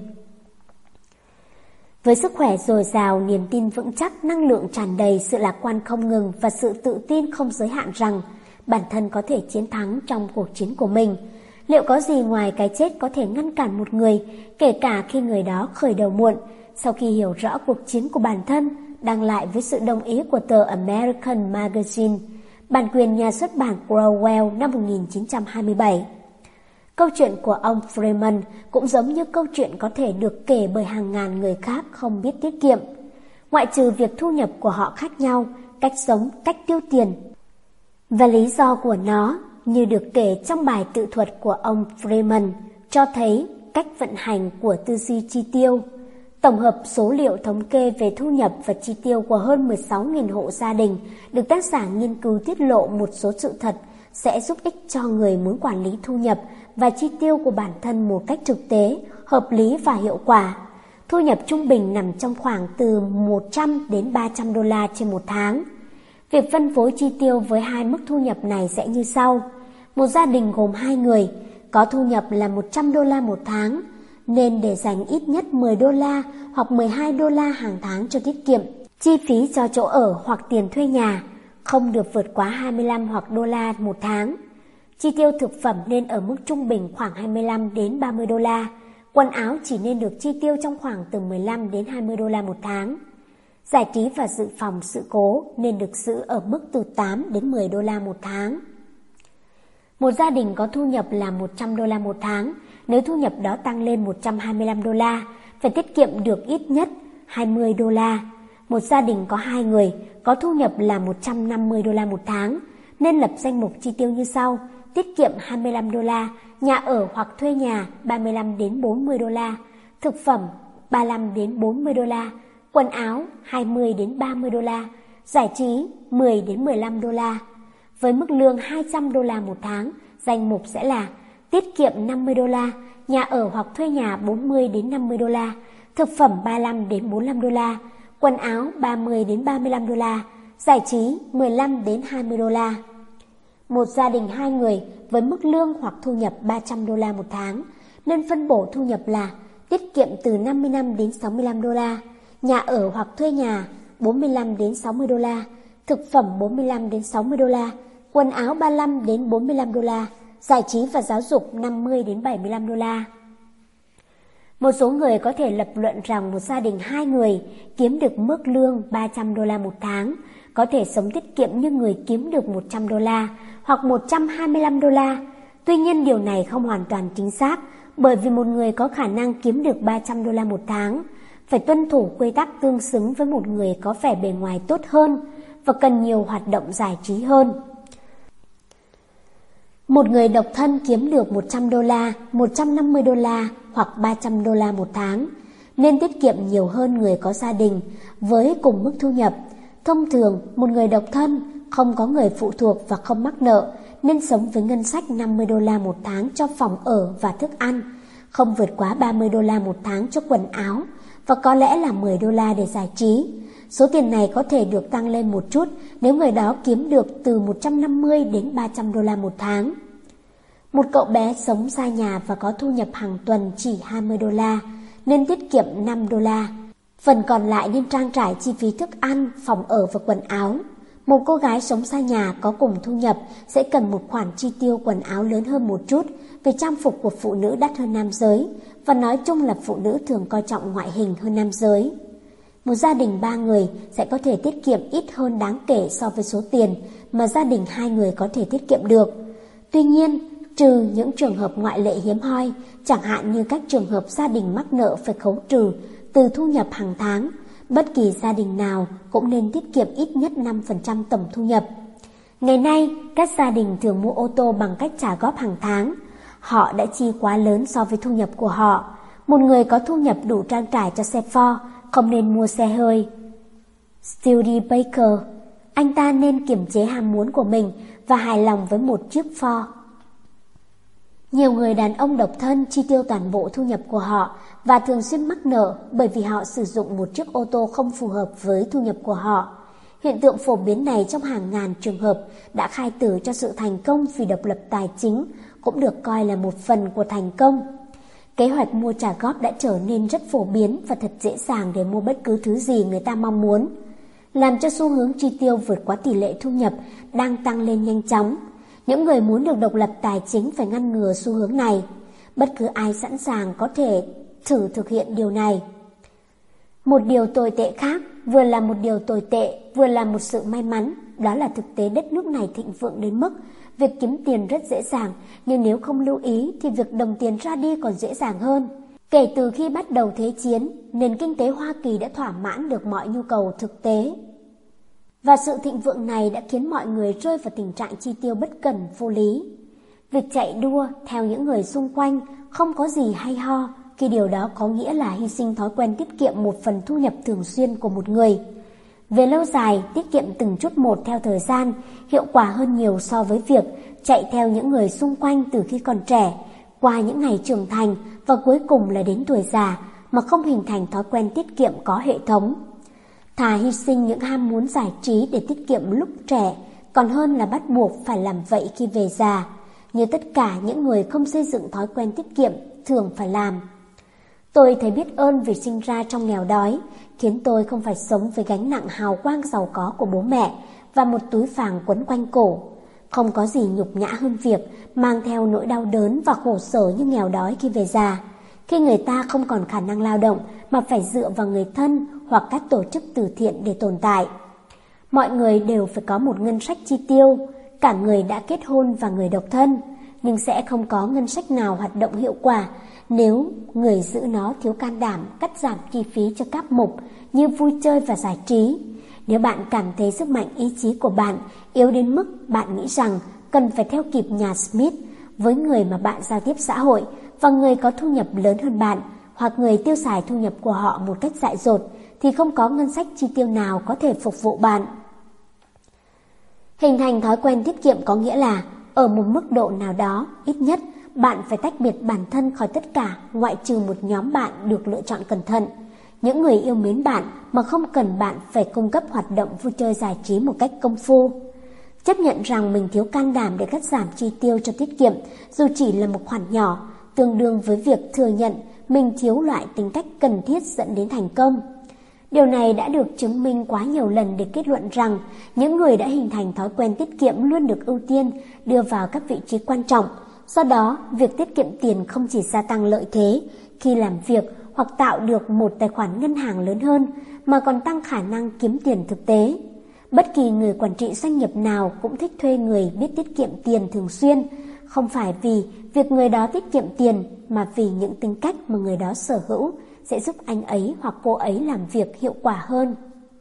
Với sức khỏe dồi dào, niềm tin vững chắc, năng lượng tràn đầy, sự lạc quan không ngừng và sự tự tin không giới hạn rằng bản thân có thể chiến thắng trong cuộc chiến của mình, liệu có gì ngoài cái chết có thể ngăn cản một người, kể cả khi người đó khởi đầu muộn? Sau khi hiểu rõ cuộc chiến của bản thân, đăng lại với sự đồng ý của tờ American Magazine, bản quyền nhà xuất bản Crowell năm một nghìn chín trăm hai mươi bảy. Câu chuyện của ông Freeman cũng giống như câu chuyện có thể được kể bởi hàng ngàn người khác không biết tiết kiệm. Ngoại trừ việc thu nhập của họ khác nhau, cách sống, cách tiêu tiền và lý do của nó, như được kể trong bài tự thuật của ông Freeman, cho thấy cách vận hành của tư duy chi tiêu. Tổng hợp số liệu thống kê về thu nhập và chi tiêu của hơn mười sáu nghìn hộ gia đình được tác giả nghiên cứu tiết lộ một số sự thật sẽ giúp ích cho người muốn quản lý thu nhập và chi tiêu của bản thân một cách thực tế, hợp lý và hiệu quả. Thu nhập trung bình nằm trong khoảng từ một trăm đến ba trăm đô la trên một tháng. Việc phân phối chi tiêu với hai mức thu nhập này sẽ như sau. Một gia đình gồm hai người, có thu nhập là một trăm đô la một tháng, nên để dành ít nhất mười đô la hoặc mười hai đô la hàng tháng cho tiết kiệm. Chi phí cho chỗ ở hoặc tiền thuê nhà không được vượt quá hai mươi lăm hoặc đô la một tháng. Chi tiêu thực phẩm nên ở mức trung bình khoảng hai mươi lăm đến ba mươi đô la. Quần áo chỉ nên được chi tiêu trong khoảng từ mười lăm đến hai mươi đô la một tháng. Giải trí và dự phòng sự cố nên được giữ ở mức từ tám đến mười đô la một tháng. Một gia đình có thu nhập là một trăm đô la một tháng, nếu thu nhập đó tăng lên một trăm hai mươi lăm đô la, phải tiết kiệm được ít nhất hai mươi đô la. Một gia đình có hai người, có thu nhập là một trăm năm mươi đô la một tháng, nên lập danh mục chi tiêu như sau: tiết kiệm hai mươi lăm đô la, nhà ở hoặc thuê nhà ba mươi lăm đến bốn mươi đô la, thực phẩm ba mươi lăm đến bốn mươi đô la, quần áo hai mươi đến ba mươi đô la, giải trí mười đến mười lăm đô la. Với mức lương hai trăm đô la một tháng, danh mục sẽ là tiết kiệm năm mươi đô la, nhà ở hoặc thuê nhà bốn mươi đến năm mươi đô la, thực phẩm ba mươi lăm đến bốn mươi lăm đô la, quần áo ba mươi đến ba mươi lăm đô la, giải trí mười lăm đến hai mươi đô la. Một gia đình hai người với mức lương hoặc thu nhập ba trăm đô la một tháng, nên phân bổ thu nhập là tiết kiệm từ năm mươi lăm đến sáu mươi lăm đô la, nhà ở hoặc thuê nhà bốn mươi lăm đến sáu mươi đô la, thực phẩm bốn mươi lăm đến sáu mươi đô la, quần áo ba mươi lăm đến bốn mươi lăm đô la, giải trí và giáo dục năm mươi đến bảy mươi lăm đô la. Một số người có thể lập luận rằng một gia đình hai người kiếm được mức lương ba trăm đô la một tháng có thể sống tiết kiệm như người kiếm được một trăm đô la hoặc một trăm hai mươi lăm đô la. Tuy nhiên điều này không hoàn toàn chính xác, bởi vì một người có khả năng kiếm được ba trăm đô la một tháng phải tuân thủ quy tắc tương xứng với một người có vẻ bề ngoài tốt hơn và cần nhiều hoạt động giải trí hơn. Một người độc thân kiếm được một trăm đô la, một trăm năm mươi đô la hoặc ba trăm đô la một tháng, nên tiết kiệm nhiều hơn người có gia đình với cùng mức thu nhập. Thông thường, một người độc thân, không có người phụ thuộc và không mắc nợ, nên sống với ngân sách năm mươi đô la một tháng cho phòng ở và thức ăn, không vượt quá ba mươi đô la một tháng cho quần áo và có lẽ là mười đô la để giải trí. Số tiền này có thể được tăng lên một chút nếu người đó kiếm được từ một trăm năm mươi đến ba trăm đô la một tháng. Một cậu bé sống xa nhà và có thu nhập hàng tuần chỉ hai mươi đô la, nên tiết kiệm năm đô la. Phần còn lại nên trang trải chi phí thức ăn, phòng ở và quần áo. Một cô gái sống xa nhà có cùng thu nhập sẽ cần một khoản chi tiêu quần áo lớn hơn một chút, vì trang phục của phụ nữ đắt hơn nam giới, và nói chung là phụ nữ thường coi trọng ngoại hình hơn nam giới. Một gia đình ba người sẽ có thể tiết kiệm ít hơn đáng kể so với số tiền mà gia đình hai người có thể tiết kiệm được. Tuy nhiên, trừ những trường hợp ngoại lệ hiếm hoi, chẳng hạn như các trường hợp gia đình mắc nợ phải khấu trừ từ thu nhập hàng tháng, bất kỳ gia đình nào cũng nên tiết kiệm ít nhất năm phần trăm tổng thu nhập. Ngày nay, các gia đình thường mua ô tô bằng cách trả góp hàng tháng. Họ đã chi quá lớn so với thu nhập của họ. Một người có thu nhập đủ trang trải cho xe Ford không nên mua xe hơi. Studebaker, anh ta nên kiềm chế ham muốn của mình và hài lòng với một chiếc Ford. Nhiều người đàn ông độc thân chi tiêu toàn bộ thu nhập của họ và thường xuyên mắc nợ bởi vì họ sử dụng một chiếc ô tô không phù hợp với thu nhập của họ. Hiện tượng phổ biến này trong hàng ngàn trường hợp đã khai tử cho sự thành công vì độc lập tài chính, cũng được coi là một phần của thành công. Kế hoạch mua trả góp đã trở nên rất phổ biến và thật dễ dàng để mua bất cứ thứ gì người ta mong muốn, làm cho xu hướng chi tiêu vượt quá tỷ lệ thu nhập đang tăng lên nhanh chóng. Những người muốn được độc lập tài chính phải ngăn ngừa xu hướng này. Bất cứ ai sẵn sàng có thể thử thực hiện điều này. Một điều tồi tệ khác, vừa là một điều tồi tệ, vừa là một sự may mắn, đó là thực tế đất nước này thịnh vượng đến mức việc kiếm tiền rất dễ dàng, nhưng nếu không lưu ý thì việc đồng tiền ra đi còn dễ dàng hơn. Kể từ khi bắt đầu Thế chiến, nền kinh tế Hoa Kỳ đã thỏa mãn được mọi nhu cầu thực tế. Và sự thịnh vượng này đã khiến mọi người rơi vào tình trạng chi tiêu bất cần vô lý. Việc chạy đua theo những người xung quanh không có gì hay ho, khi điều đó có nghĩa là hy sinh thói quen tiết kiệm một phần thu nhập thường xuyên của một người. Về lâu dài, tiết kiệm từng chút một theo thời gian hiệu quả hơn nhiều so với việc chạy theo những người xung quanh từ khi còn trẻ, qua những ngày trưởng thành và cuối cùng là đến tuổi già mà không hình thành thói quen tiết kiệm có hệ thống. Thà hy sinh những ham muốn giải trí để tiết kiệm lúc trẻ, còn hơn là bắt buộc phải làm vậy khi về già. như tất cả những người không xây dựng thói quen tiết kiệm thường phải làm. Tôi thấy biết ơn vì sinh ra trong nghèo đói, khiến tôi không phải sống với gánh nặng hào quang giàu có của bố mẹ và một túi vàng quấn quanh cổ. Không có gì nhục nhã hơn việc mang theo nỗi đau đớn và khổ sở như nghèo đói khi về già, khi người ta không còn khả năng lao động mà phải dựa vào người thân hoặc các tổ chức từ thiện để tồn tại. Mọi người đều phải có một ngân sách chi tiêu, cả người đã kết hôn và người độc thân, nhưng sẽ không có ngân sách nào hoạt động hiệu quả nếu người giữ nó thiếu can đảm cắt giảm chi phí cho các mục như vui chơi và giải trí. Nếu bạn cảm thấy sức mạnh ý chí của bạn yếu đến mức bạn nghĩ rằng cần phải theo kịp nhà Smith với người mà bạn giao tiếp xã hội và người có thu nhập lớn hơn bạn, hoặc người tiêu xài thu nhập của họ một cách dại dột, thì không có ngân sách chi tiêu nào có thể phục vụ bạn. Hình thành thói quen tiết kiệm có nghĩa là ở một mức độ nào đó, ít nhất bạn phải tách biệt bản thân khỏi tất cả ngoại trừ một nhóm bạn được lựa chọn cẩn thận. Những người yêu mến bạn mà không cần bạn phải cung cấp hoạt động vui chơi giải trí một cách công phu. Chấp nhận rằng mình thiếu can đảm để cắt giảm chi tiêu cho tiết kiệm, dù chỉ là một khoản nhỏ, tương đương với việc thừa nhận mình thiếu loại tính cách cần thiết dẫn đến thành công. Điều này đã được chứng minh quá nhiều lần để kết luận rằng những người đã hình thành thói quen tiết kiệm luôn được ưu tiên đưa vào các vị trí quan trọng. Do đó, việc tiết kiệm tiền không chỉ gia tăng lợi thế khi làm việc hoặc tạo được một tài khoản ngân hàng lớn hơn, mà còn tăng khả năng kiếm tiền thực tế. Bất kỳ người quản trị doanh nghiệp nào cũng thích thuê người biết tiết kiệm tiền thường xuyên, không phải vì việc người đó tiết kiệm tiền mà vì những tính cách mà người đó sở hữu sẽ giúp anh ấy hoặc cô ấy làm việc hiệu quả hơn.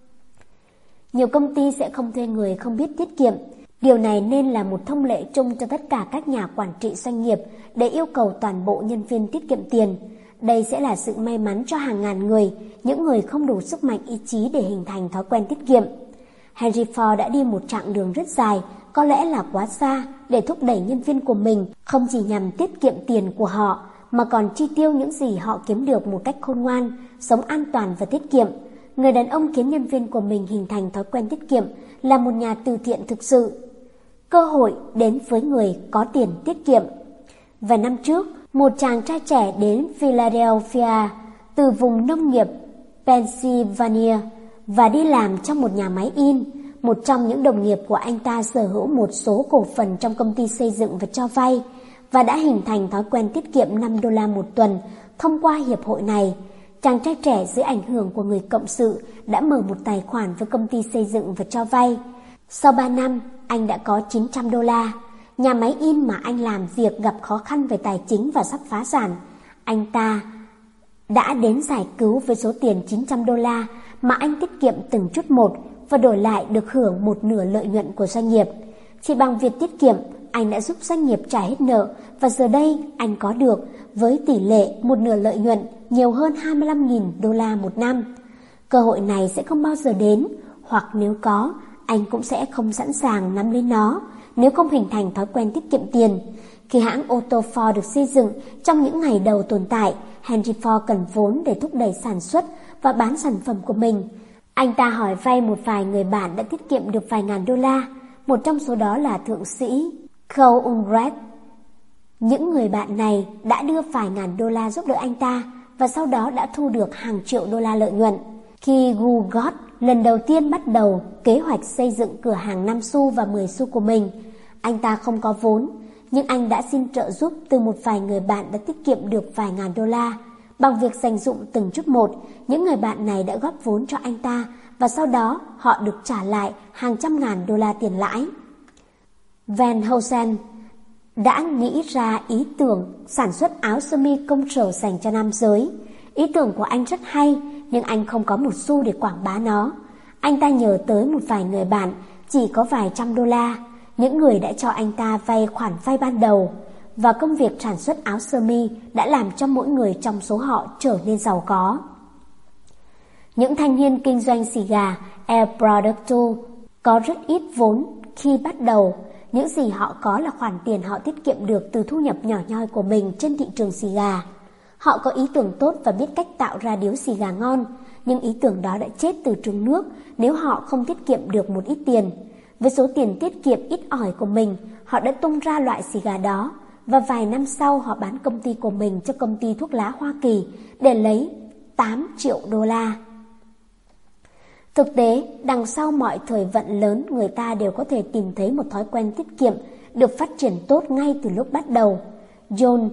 Nhiều công ty sẽ không thuê người không biết tiết kiệm. Điều này nên là một thông lệ chung cho tất cả các nhà quản trị doanh nghiệp để yêu cầu toàn bộ nhân viên tiết kiệm tiền. Đây sẽ là sự may mắn cho hàng ngàn người, những người không đủ sức mạnh ý chí để hình thành thói quen tiết kiệm. Henry Ford đã đi một chặng đường rất dài, có lẽ là quá xa, để thúc đẩy nhân viên của mình không chỉ nhằm tiết kiệm tiền của họ, mà còn chi tiêu những gì họ kiếm được một cách khôn ngoan, sống an toàn và tiết kiệm. Người đàn ông khiến nhân viên của mình hình thành thói quen tiết kiệm là một nhà từ thiện thực sự. Cơ hội đến với người có tiền tiết kiệm. Vài năm trước, một chàng trai trẻ đến Philadelphia từ vùng nông nghiệp Pennsylvania và đi làm trong một nhà máy in. Một trong những đồng nghiệp của anh ta sở hữu một số cổ phần trong công ty xây dựng và cho vay, và đã hình thành thói quen tiết kiệm năm đô la một tuần thông qua hiệp hội này. Chàng trai trẻ dưới ảnh hưởng của người cộng sự đã mở một tài khoản với công ty xây dựng và cho vay. Sau ba năm, anh đã có chín trăm đô la. Nhà máy in mà anh làm việc gặp khó khăn về tài chính và sắp phá sản. Anh ta đã đến giải cứu với số tiền chín trăm đô la mà anh tiết kiệm từng chút một và đổi lại được hưởng một nửa lợi nhuận của doanh nghiệp. Chỉ bằng việc tiết kiệm, anh đã giúp doanh nghiệp trả hết nợ, và giờ đây anh có được với tỷ lệ một nửa lợi nhuận nhiều hơn hai mươi lăm nghìn đô la một năm. Cơ hội này sẽ không bao giờ đến, hoặc nếu có, anh cũng sẽ không sẵn sàng nắm lấy nó nếu không hình thành thói quen tiết kiệm tiền. Khi hãng ô tô Ford được xây dựng trong những ngày đầu tồn tại, Henry Ford cần vốn để thúc đẩy sản xuất và bán sản phẩm của mình. Anh ta hỏi vay một vài người bạn đã tiết kiệm được vài ngàn đô la, một trong số đó là thượng sĩ Cole Unrat. Những người bạn này đã đưa vài ngàn đô la giúp đỡ anh ta và sau đó đã thu được hàng triệu đô la lợi nhuận. Khi Gugott lần đầu tiên bắt đầu kế hoạch xây dựng cửa hàng năm xu và mười xu của mình, anh ta không có vốn, nhưng anh đã xin trợ giúp từ một vài người bạn đã tiết kiệm được vài ngàn đô la. Bằng việc dành dụm từng chút một, những người bạn này đã góp vốn cho anh ta và sau đó họ được trả lại hàng trăm ngàn đô la tiền lãi. Van Heusen đã nghĩ ra ý tưởng sản xuất áo sơ mi công sở dành cho nam giới. Ý tưởng của anh rất hay, nhưng anh không có một xu để quảng bá nó. Anh ta nhờ tới một vài người bạn chỉ có vài trăm đô la, những người đã cho anh ta vay khoản vay ban đầu, và công việc sản xuất áo sơ mi đã làm cho mỗi người trong số họ trở nên giàu có. Những thanh niên kinh doanh xì gà Air Product hai có rất ít vốn khi bắt đầu. Những gì họ có là khoản tiền họ tiết kiệm được từ thu nhập nhỏ nhoi của mình trên thị trường xì gà. Họ có ý tưởng tốt và biết cách tạo ra điếu xì gà ngon, nhưng ý tưởng đó đã chết từ trứng nước nếu họ không tiết kiệm được một ít tiền. Với số tiền tiết kiệm ít ỏi của mình, họ đã tung ra loại xì gà đó, và vài năm sau họ bán công ty của mình cho công ty thuốc lá Hoa Kỳ để lấy tám triệu đô la. Thực tế, đằng sau mọi thời vận lớn, người ta đều có thể tìm thấy một thói quen tiết kiệm được phát triển tốt ngay từ lúc bắt đầu. John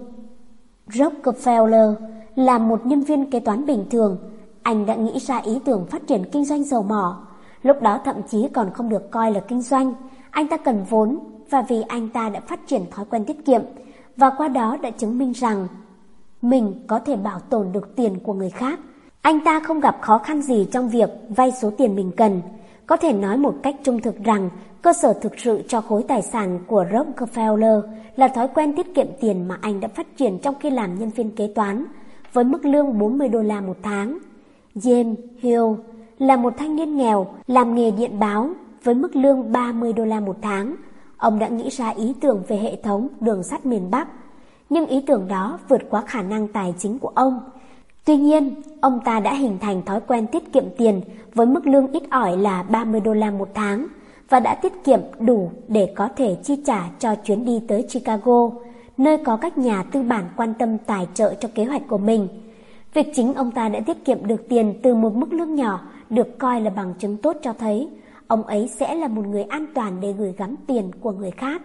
Rockefeller là một nhân viên kế toán bình thường. Anh đã nghĩ ra ý tưởng phát triển kinh doanh dầu mỏ. Lúc đó thậm chí còn không được coi là kinh doanh. Anh ta cần vốn, và vì anh ta đã phát triển thói quen tiết kiệm, và qua đó đã chứng minh rằng mình có thể bảo tồn được tiền của người khác. Anh ta không gặp khó khăn gì trong việc vay số tiền mình cần. Có thể nói một cách trung thực rằng cơ sở thực sự cho khối tài sản của Rockefeller là thói quen tiết kiệm tiền mà anh đã phát triển trong khi làm nhân viên kế toán, với mức lương bốn mươi đô la một tháng. James Hill là một thanh niên nghèo làm nghề điện báo với mức lương ba mươi đô la một tháng. Ông đã nghĩ ra ý tưởng về hệ thống đường sắt miền Bắc, nhưng ý tưởng đó vượt quá khả năng tài chính của ông. Tuy nhiên, ông ta đã hình thành thói quen tiết kiệm tiền với mức lương ít ỏi là ba mươi đô la một tháng và đã tiết kiệm đủ để có thể chi trả cho chuyến đi tới Chicago, nơi có các nhà tư bản quan tâm tài trợ cho kế hoạch của mình. Việc chính ông ta đã tiết kiệm được tiền từ một mức lương nhỏ được coi là bằng chứng tốt cho thấy ông ấy sẽ là một người an toàn để gửi gắm tiền của người khác.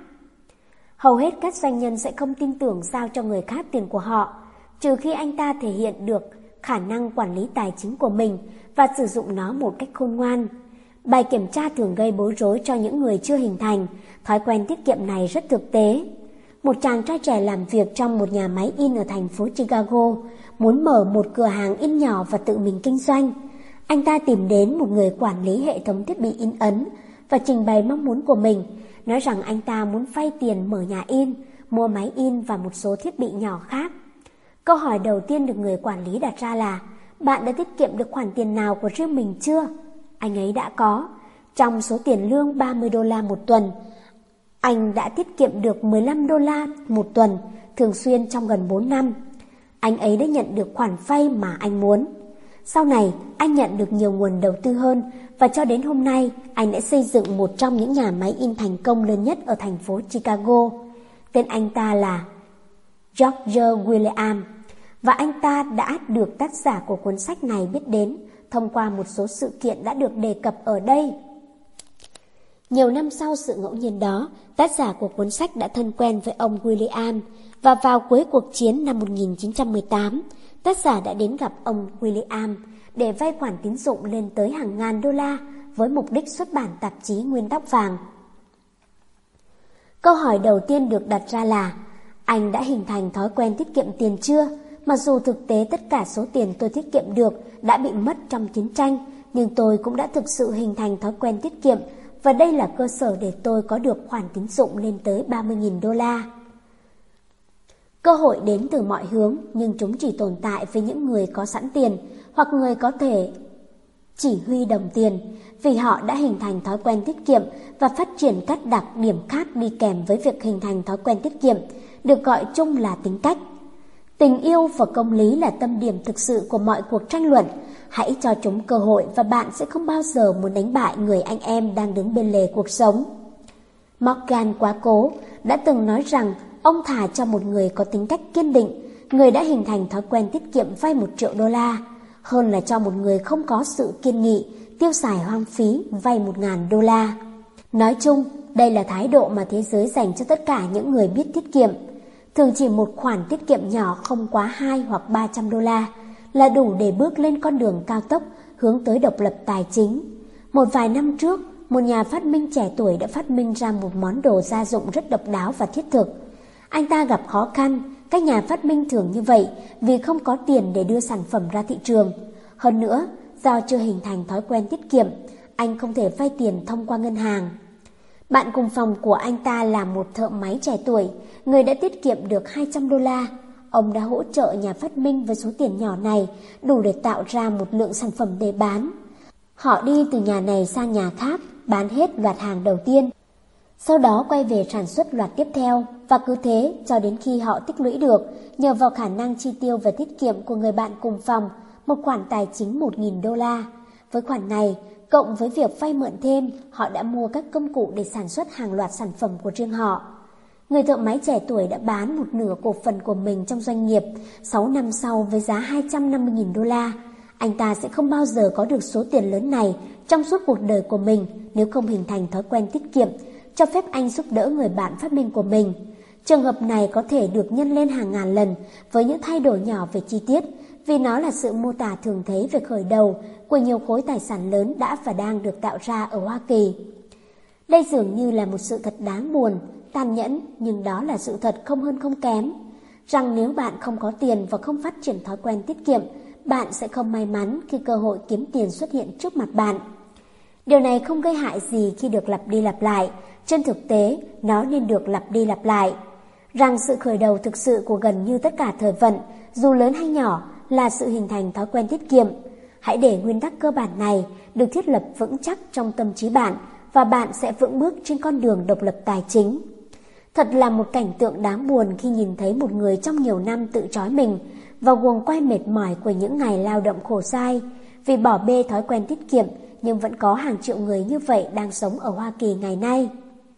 Hầu hết các doanh nhân sẽ không tin tưởng giao cho người khác tiền của họ, trừ khi anh ta thể hiện được khả năng quản lý tài chính của mình và sử dụng nó một cách khôn ngoan. Bài kiểm tra thường gây bối rối cho những người chưa hình thành. Thói quen tiết kiệm này rất thực tế. Một chàng trai trẻ làm việc trong một nhà máy in ở thành phố Chicago, muốn mở một cửa hàng in nhỏ và tự mình kinh doanh. Anh ta tìm đến một người quản lý hệ thống thiết bị in ấn và trình bày mong muốn của mình, nói rằng anh ta muốn vay tiền mở nhà in, mua máy in và một số thiết bị nhỏ khác. Câu hỏi đầu tiên được người quản lý đặt ra là: bạn đã tiết kiệm được khoản tiền nào của riêng mình chưa? Anh ấy đã có. Trong số tiền lương ba mươi đô la một tuần, anh đã tiết kiệm được mười lăm đô la một tuần, thường xuyên trong gần bốn năm. Anh ấy đã nhận được khoản vay mà anh muốn. Sau này, anh nhận được nhiều nguồn đầu tư hơn và cho đến hôm nay, anh đã xây dựng một trong những nhà máy in thành công lớn nhất ở thành phố Chicago. Tên anh ta là George William, và anh ta đã được tác giả của cuốn sách này biết đến thông qua một số sự kiện đã được đề cập ở đây. Nhiều năm sau sự ngẫu nhiên đó, tác giả của cuốn sách đã thân quen với ông William, và vào cuối cuộc chiến năm một nghìn chín trăm mười tám, tác giả đã đến gặp ông William để vay khoản tín dụng lên tới hàng ngàn đô la với mục đích xuất bản tạp chí Nguyên tóc vàng. Câu hỏi đầu tiên được đặt ra là: anh đã hình thành thói quen tiết kiệm tiền chưa? Mặc dù thực tế tất cả số tiền tôi tiết kiệm được đã bị mất trong chiến tranh, nhưng tôi cũng đã thực sự hình thành thói quen tiết kiệm, và đây là cơ sở để tôi có được khoản tín dụng lên tới ba mươi nghìn đô la. Cơ hội đến từ mọi hướng, nhưng chúng chỉ tồn tại với những người có sẵn tiền hoặc người có thể chỉ huy đồng tiền, vì họ đã hình thành thói quen tiết kiệm và phát triển các đặc điểm khác đi kèm với việc hình thành thói quen tiết kiệm, được gọi chung là tính cách. Tình yêu và công lý là tâm điểm thực sự của mọi cuộc tranh luận. Hãy cho chúng cơ hội và bạn sẽ không bao giờ muốn đánh bại người anh em đang đứng bên lề cuộc sống. Morgan quá cố đã từng nói rằng ông thà cho một người có tính cách kiên định, người đã hình thành thói quen tiết kiệm vay một triệu đô la, hơn là cho một người không có sự kiên nghị, tiêu xài hoang phí vay một ngàn đô la. Nói chung, đây là thái độ mà thế giới dành cho tất cả những người biết tiết kiệm. Thường chỉ một khoản tiết kiệm nhỏ không quá hai hoặc ba trăm đô la là đủ để bước lên con đường cao tốc hướng tới độc lập tài chính. Một vài năm trước, một nhà phát minh trẻ tuổi đã phát minh ra một món đồ gia dụng rất độc đáo và thiết thực. Anh ta gặp khó khăn, các nhà phát minh thường như vậy, vì không có tiền để đưa sản phẩm ra thị trường. Hơn nữa, do chưa hình thành thói quen tiết kiệm, anh không thể vay tiền thông qua ngân hàng. Bạn cùng phòng của anh ta là một thợ máy trẻ tuổi, người đã tiết kiệm được hai trăm đô la. Ông đã hỗ trợ nhà phát minh với số tiền nhỏ này, đủ để tạo ra một lượng sản phẩm để bán. Họ đi từ nhà này sang nhà khác, bán hết loạt hàng đầu tiên. Sau đó quay về sản xuất loạt tiếp theo, và cứ thế cho đến khi họ tích lũy được, nhờ vào khả năng chi tiêu và tiết kiệm của người bạn cùng phòng, một khoản tài chính một nghìn đô la. Với khoản này, cộng với việc vay mượn thêm, họ đã mua các công cụ để sản xuất hàng loạt sản phẩm của riêng họ. Người thợ máy trẻ tuổi đã bán một nửa cổ phần của mình trong doanh nghiệp sáu năm sau với giá hai trăm năm mươi nghìn đô la. Anh ta sẽ không bao giờ có được số tiền lớn này trong suốt cuộc đời của mình nếu không hình thành thói quen tiết kiệm, cho phép anh giúp đỡ người bạn phát minh của mình. Trường hợp này có thể được nhân lên hàng ngàn lần với những thay đổi nhỏ về chi tiết, vì nó là sự mô tả thường thấy về khởi đầu của nhiều khối tài sản lớn đã và đang được tạo ra ở Hoa Kỳ. Đây dường như là một sự thật đáng buồn, tàn nhẫn, nhưng đó là sự thật không hơn không kém, rằng nếu bạn không có tiền và không phát triển thói quen tiết kiệm, bạn sẽ không may mắn khi cơ hội kiếm tiền xuất hiện trước mặt bạn. Điều này không gây hại gì khi được lặp đi lặp lại, trên thực tế nó nên được lặp đi lặp lại. Rằng sự khởi đầu thực sự của gần như tất cả thời vận, dù lớn hay nhỏ, là sự hình thành thói quen tiết kiệm. Hãy để nguyên tắc cơ bản này được thiết lập vững chắc trong tâm trí bạn và bạn sẽ vững bước trên con đường độc lập tài chính. Thật là một cảnh tượng đáng buồn khi nhìn thấy một người trong nhiều năm tự trói mình vào guồng quay mệt mỏi của những ngày lao động khổ sai vì bỏ bê thói quen tiết kiệm, nhưng vẫn có hàng triệu người như vậy đang sống ở Hoa Kỳ ngày nay.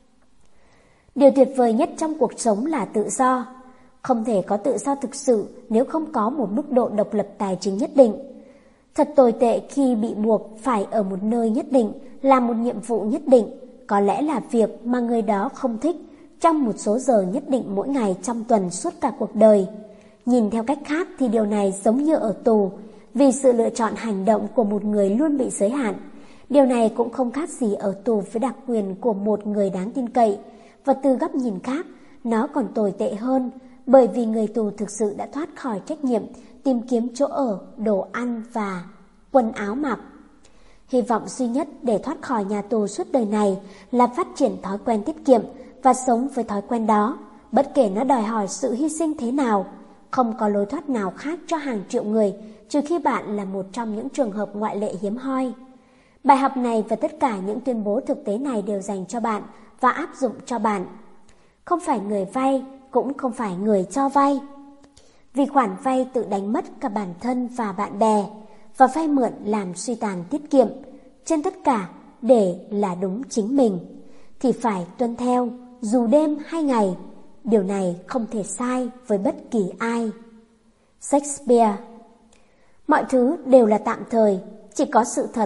Điều tuyệt vời nhất trong cuộc sống là tự do. Không thể có tự do thực sự nếu không có một mức độ độc lập tài chính nhất định. Thật tồi tệ khi bị buộc phải ở một nơi nhất định, làm một nhiệm vụ nhất định, có lẽ là việc mà người đó không thích, trong một số giờ nhất định mỗi ngày trong tuần suốt cả cuộc đời. Nhìn theo cách khác thì điều này giống như ở tù, vì sự lựa chọn hành động của một người luôn bị giới hạn. Điều này cũng không khác gì ở tù với đặc quyền của một người đáng tin cậy, và từ góc nhìn khác, nó còn tồi tệ hơn, bởi vì người tù thực sự đã thoát khỏi trách nhiệm tìm kiếm chỗ ở, đồ ăn và quần áo mặc. Hy vọng duy nhất để thoát khỏi nhà tù suốt đời này là phát triển thói quen tiết kiệm và sống với thói quen đó, bất kể nó đòi hỏi sự hy sinh thế nào. Không có lối thoát nào khác cho hàng triệu người, trừ khi bạn là một trong những trường hợp ngoại lệ hiếm hoi. Bài học này và tất cả những tuyên bố thực tế này đều dành cho bạn và áp dụng cho bạn. Không phải người vay, cũng không phải người cho vay. Vì khoản vay tự đánh mất cả bản thân và bạn bè, và vay mượn làm suy tàn tiết kiệm, trên tất cả để là đúng chính mình, thì phải tuân theo dù đêm hay ngày. Điều này không thể sai với bất kỳ ai. Shakespeare. Mọi thứ đều là tạm thời, chỉ có sự thật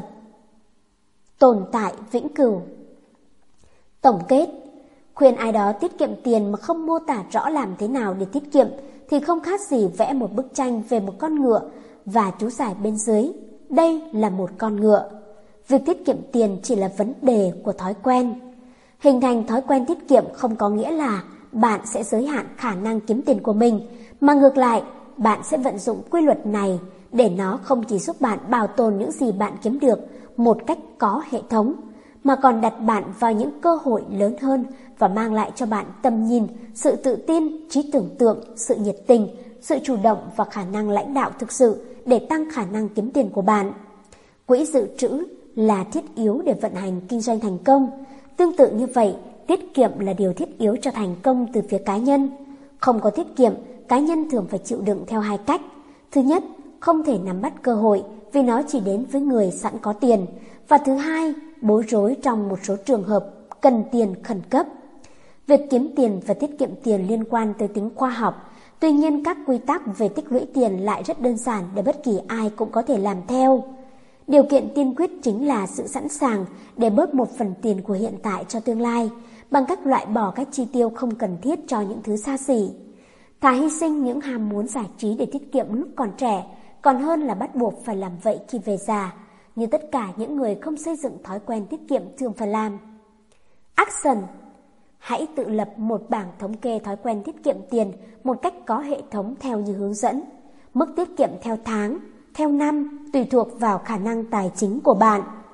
tồn tại vĩnh cửu. Tổng kết, khuyên ai đó tiết kiệm tiền mà không mô tả rõ làm thế nào để tiết kiệm thì không khác gì vẽ một bức tranh về một con ngựa và chú giải bên dưới, đây là một con ngựa. Việc tiết kiệm tiền chỉ là vấn đề của thói quen. Hình thành thói quen tiết kiệm không có nghĩa là bạn sẽ giới hạn khả năng kiếm tiền của mình, mà ngược lại, bạn sẽ vận dụng quy luật này để nó không chỉ giúp bạn bảo tồn những gì bạn kiếm được một cách có hệ thống, mà còn đặt bạn vào những cơ hội lớn hơn và mang lại cho bạn tầm nhìn, sự tự tin, trí tưởng tượng, sự nhiệt tình, sự chủ động và khả năng lãnh đạo thực sự để tăng khả năng kiếm tiền của bạn. Quỹ dự trữ là thiết yếu để vận hành kinh doanh thành công. Tương tự như vậy, tiết kiệm là điều thiết yếu cho thành công từ phía cá nhân. Không có tiết kiệm, cá nhân thường phải chịu đựng theo hai cách. Thứ nhất, không thể nắm bắt cơ hội vì nó chỉ đến với người sẵn có tiền. Và thứ hai, bối rối trong một số trường hợp cần tiền khẩn cấp. Việc kiếm tiền và tiết kiệm tiền liên quan tới tính khoa học. Tuy nhiên, các quy tắc về tích lũy tiền lại rất đơn giản để bất kỳ ai cũng có thể làm theo. Điều kiện tiên quyết chính là sự sẵn sàng để bớt một phần tiền của hiện tại cho tương lai, bằng cách loại bỏ các chi tiêu không cần thiết cho những thứ xa xỉ. Thà hy sinh những ham muốn giải trí để tiết kiệm lúc còn trẻ, còn hơn là bắt buộc phải làm vậy khi về già, như tất cả những người không xây dựng thói quen tiết kiệm thường phải làm. Action. Hãy tự lập một bảng thống kê thói quen tiết kiệm tiền một cách có hệ thống theo như hướng dẫn. Mức tiết kiệm theo tháng, theo năm tùy thuộc vào khả năng tài chính của bạn.